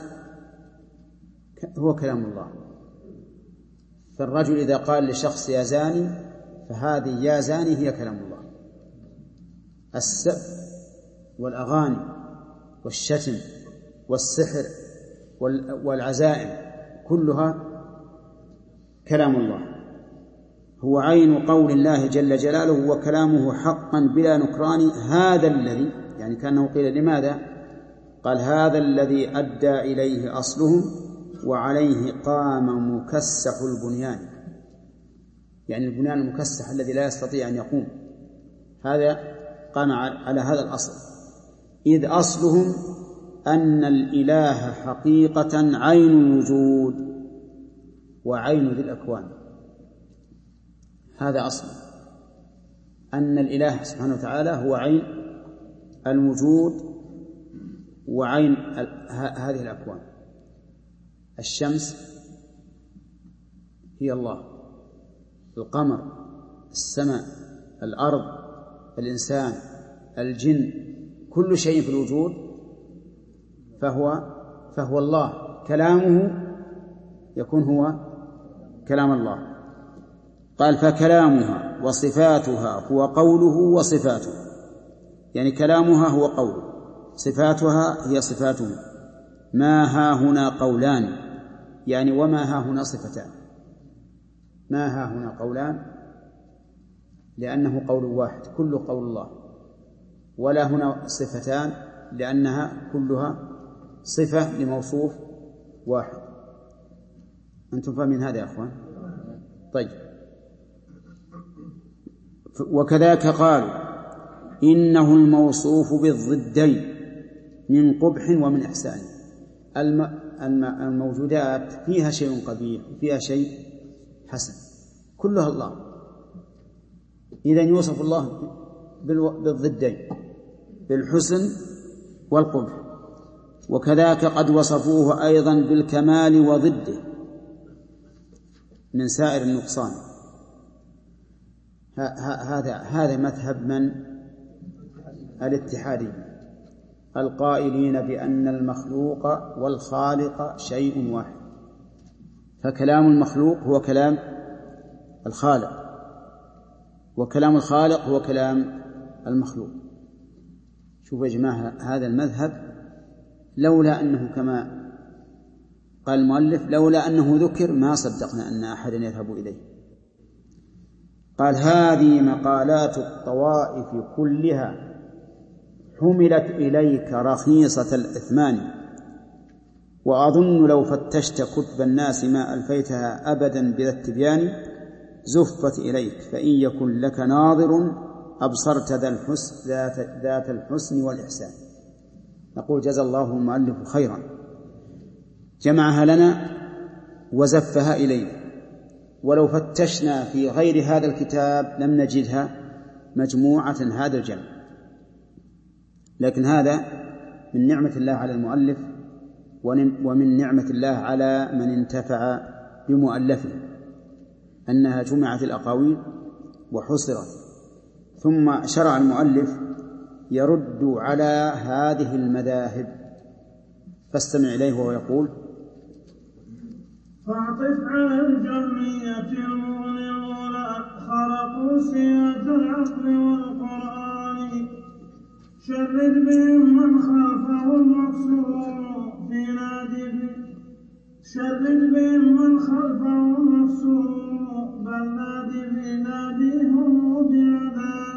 هو كلام الله، فالرجل إذا قال لشخص يا زاني فهذه يا زاني هي كلام الله. السب والأغاني والشتم والسحر والعزائم كلها كلام الله. هو عين قول الله جل جلاله وكلامه حقا بلا نكران. هذا الذي، يعني كأنه قيل لماذا؟ قال هذا الذي أدى إليه أصلهم وعليه قام مكسح البنيان، يعني البنيان المكسح الذي لا يستطيع أن يقوم، هذا قام على هذا الأصل. إذ أصلهم أن الإله حقيقة عين الوجود وعين ذي الأكوان. هذا أصل أن الإله سبحانه وتعالى هو عين الوجود وعين هذه الأكوان. الشمس هي الله، القمر، السماء، الأرض، الإنسان، الجن، كل شيء في الوجود فهو فهو الله، كلامه يكون هو كلام الله. قال فكلامها وصفاتها هو قوله وصفاته، يعني كلامها هو قوله، صفاتها هي صفاته. ما ها هنا قولان، يعني وما ها هنا صفتان. ما ها هنا قولان لأنه قول واحد كله قول الله، ولا هنا صفتان لأنها كلها صفة لموصوف واحد. أنتم فاهمين هذا يا أخوان؟ طيب. وكذاك قالوا إنه الموصوف بالضدين من قبح ومن إحسان. الموجودات فيها شيء قبيح وفيها شيء حسن، كلها الله. إذن يوصف الله بالضدين، بالحسن والقبح. وكذاك قد وصفوه أيضا بالكمال وضده من سائر النقصان. هذا هذا مذهب من؟ الاتحادي، القائلين بأن المخلوق والخالق شيء واحد، فكلام المخلوق هو كلام الخالق، وكلام الخالق هو كلام المخلوق. شوفوا يا جماعة هذا المذهب لولا أنه كما قال المؤلف لولا أنه ذكر ما صدقنا أن أحدا يذهب إليه. قال هذه مقالات الطوائف كلها حملت إليك رخيصة الإثمان، وأظن لو فتشت كتب الناس ما ألفيتها أبدا بذا التبيان، زفت إليك فإن يكن لك ناظر أبصرت ذا الحسن ذات, ذات الحسن والإحسان. نقول جزا الله المؤلف خيرا، جمعها لنا وزفها إلينا، ولو فتشنا في غير هذا الكتاب لم نجدها مجموعة هذا الجمع. لكن هذا من نعمة الله على المؤلف ومن نعمة الله على من انتفع بمؤلفه، أنها جمعت الأقاويل وحصرت. ثم شرع المؤلف يرد على هذه المذاهب، فاستمع إليه وهو يقول: فاعطف على الجمعية المغنيون خلقوا سيرة العقل والقرآن، شرد بهم من خلفه المقصور في نادي شرد بهم من خلفه المقصور بل نادي في ناديهم بعذاب.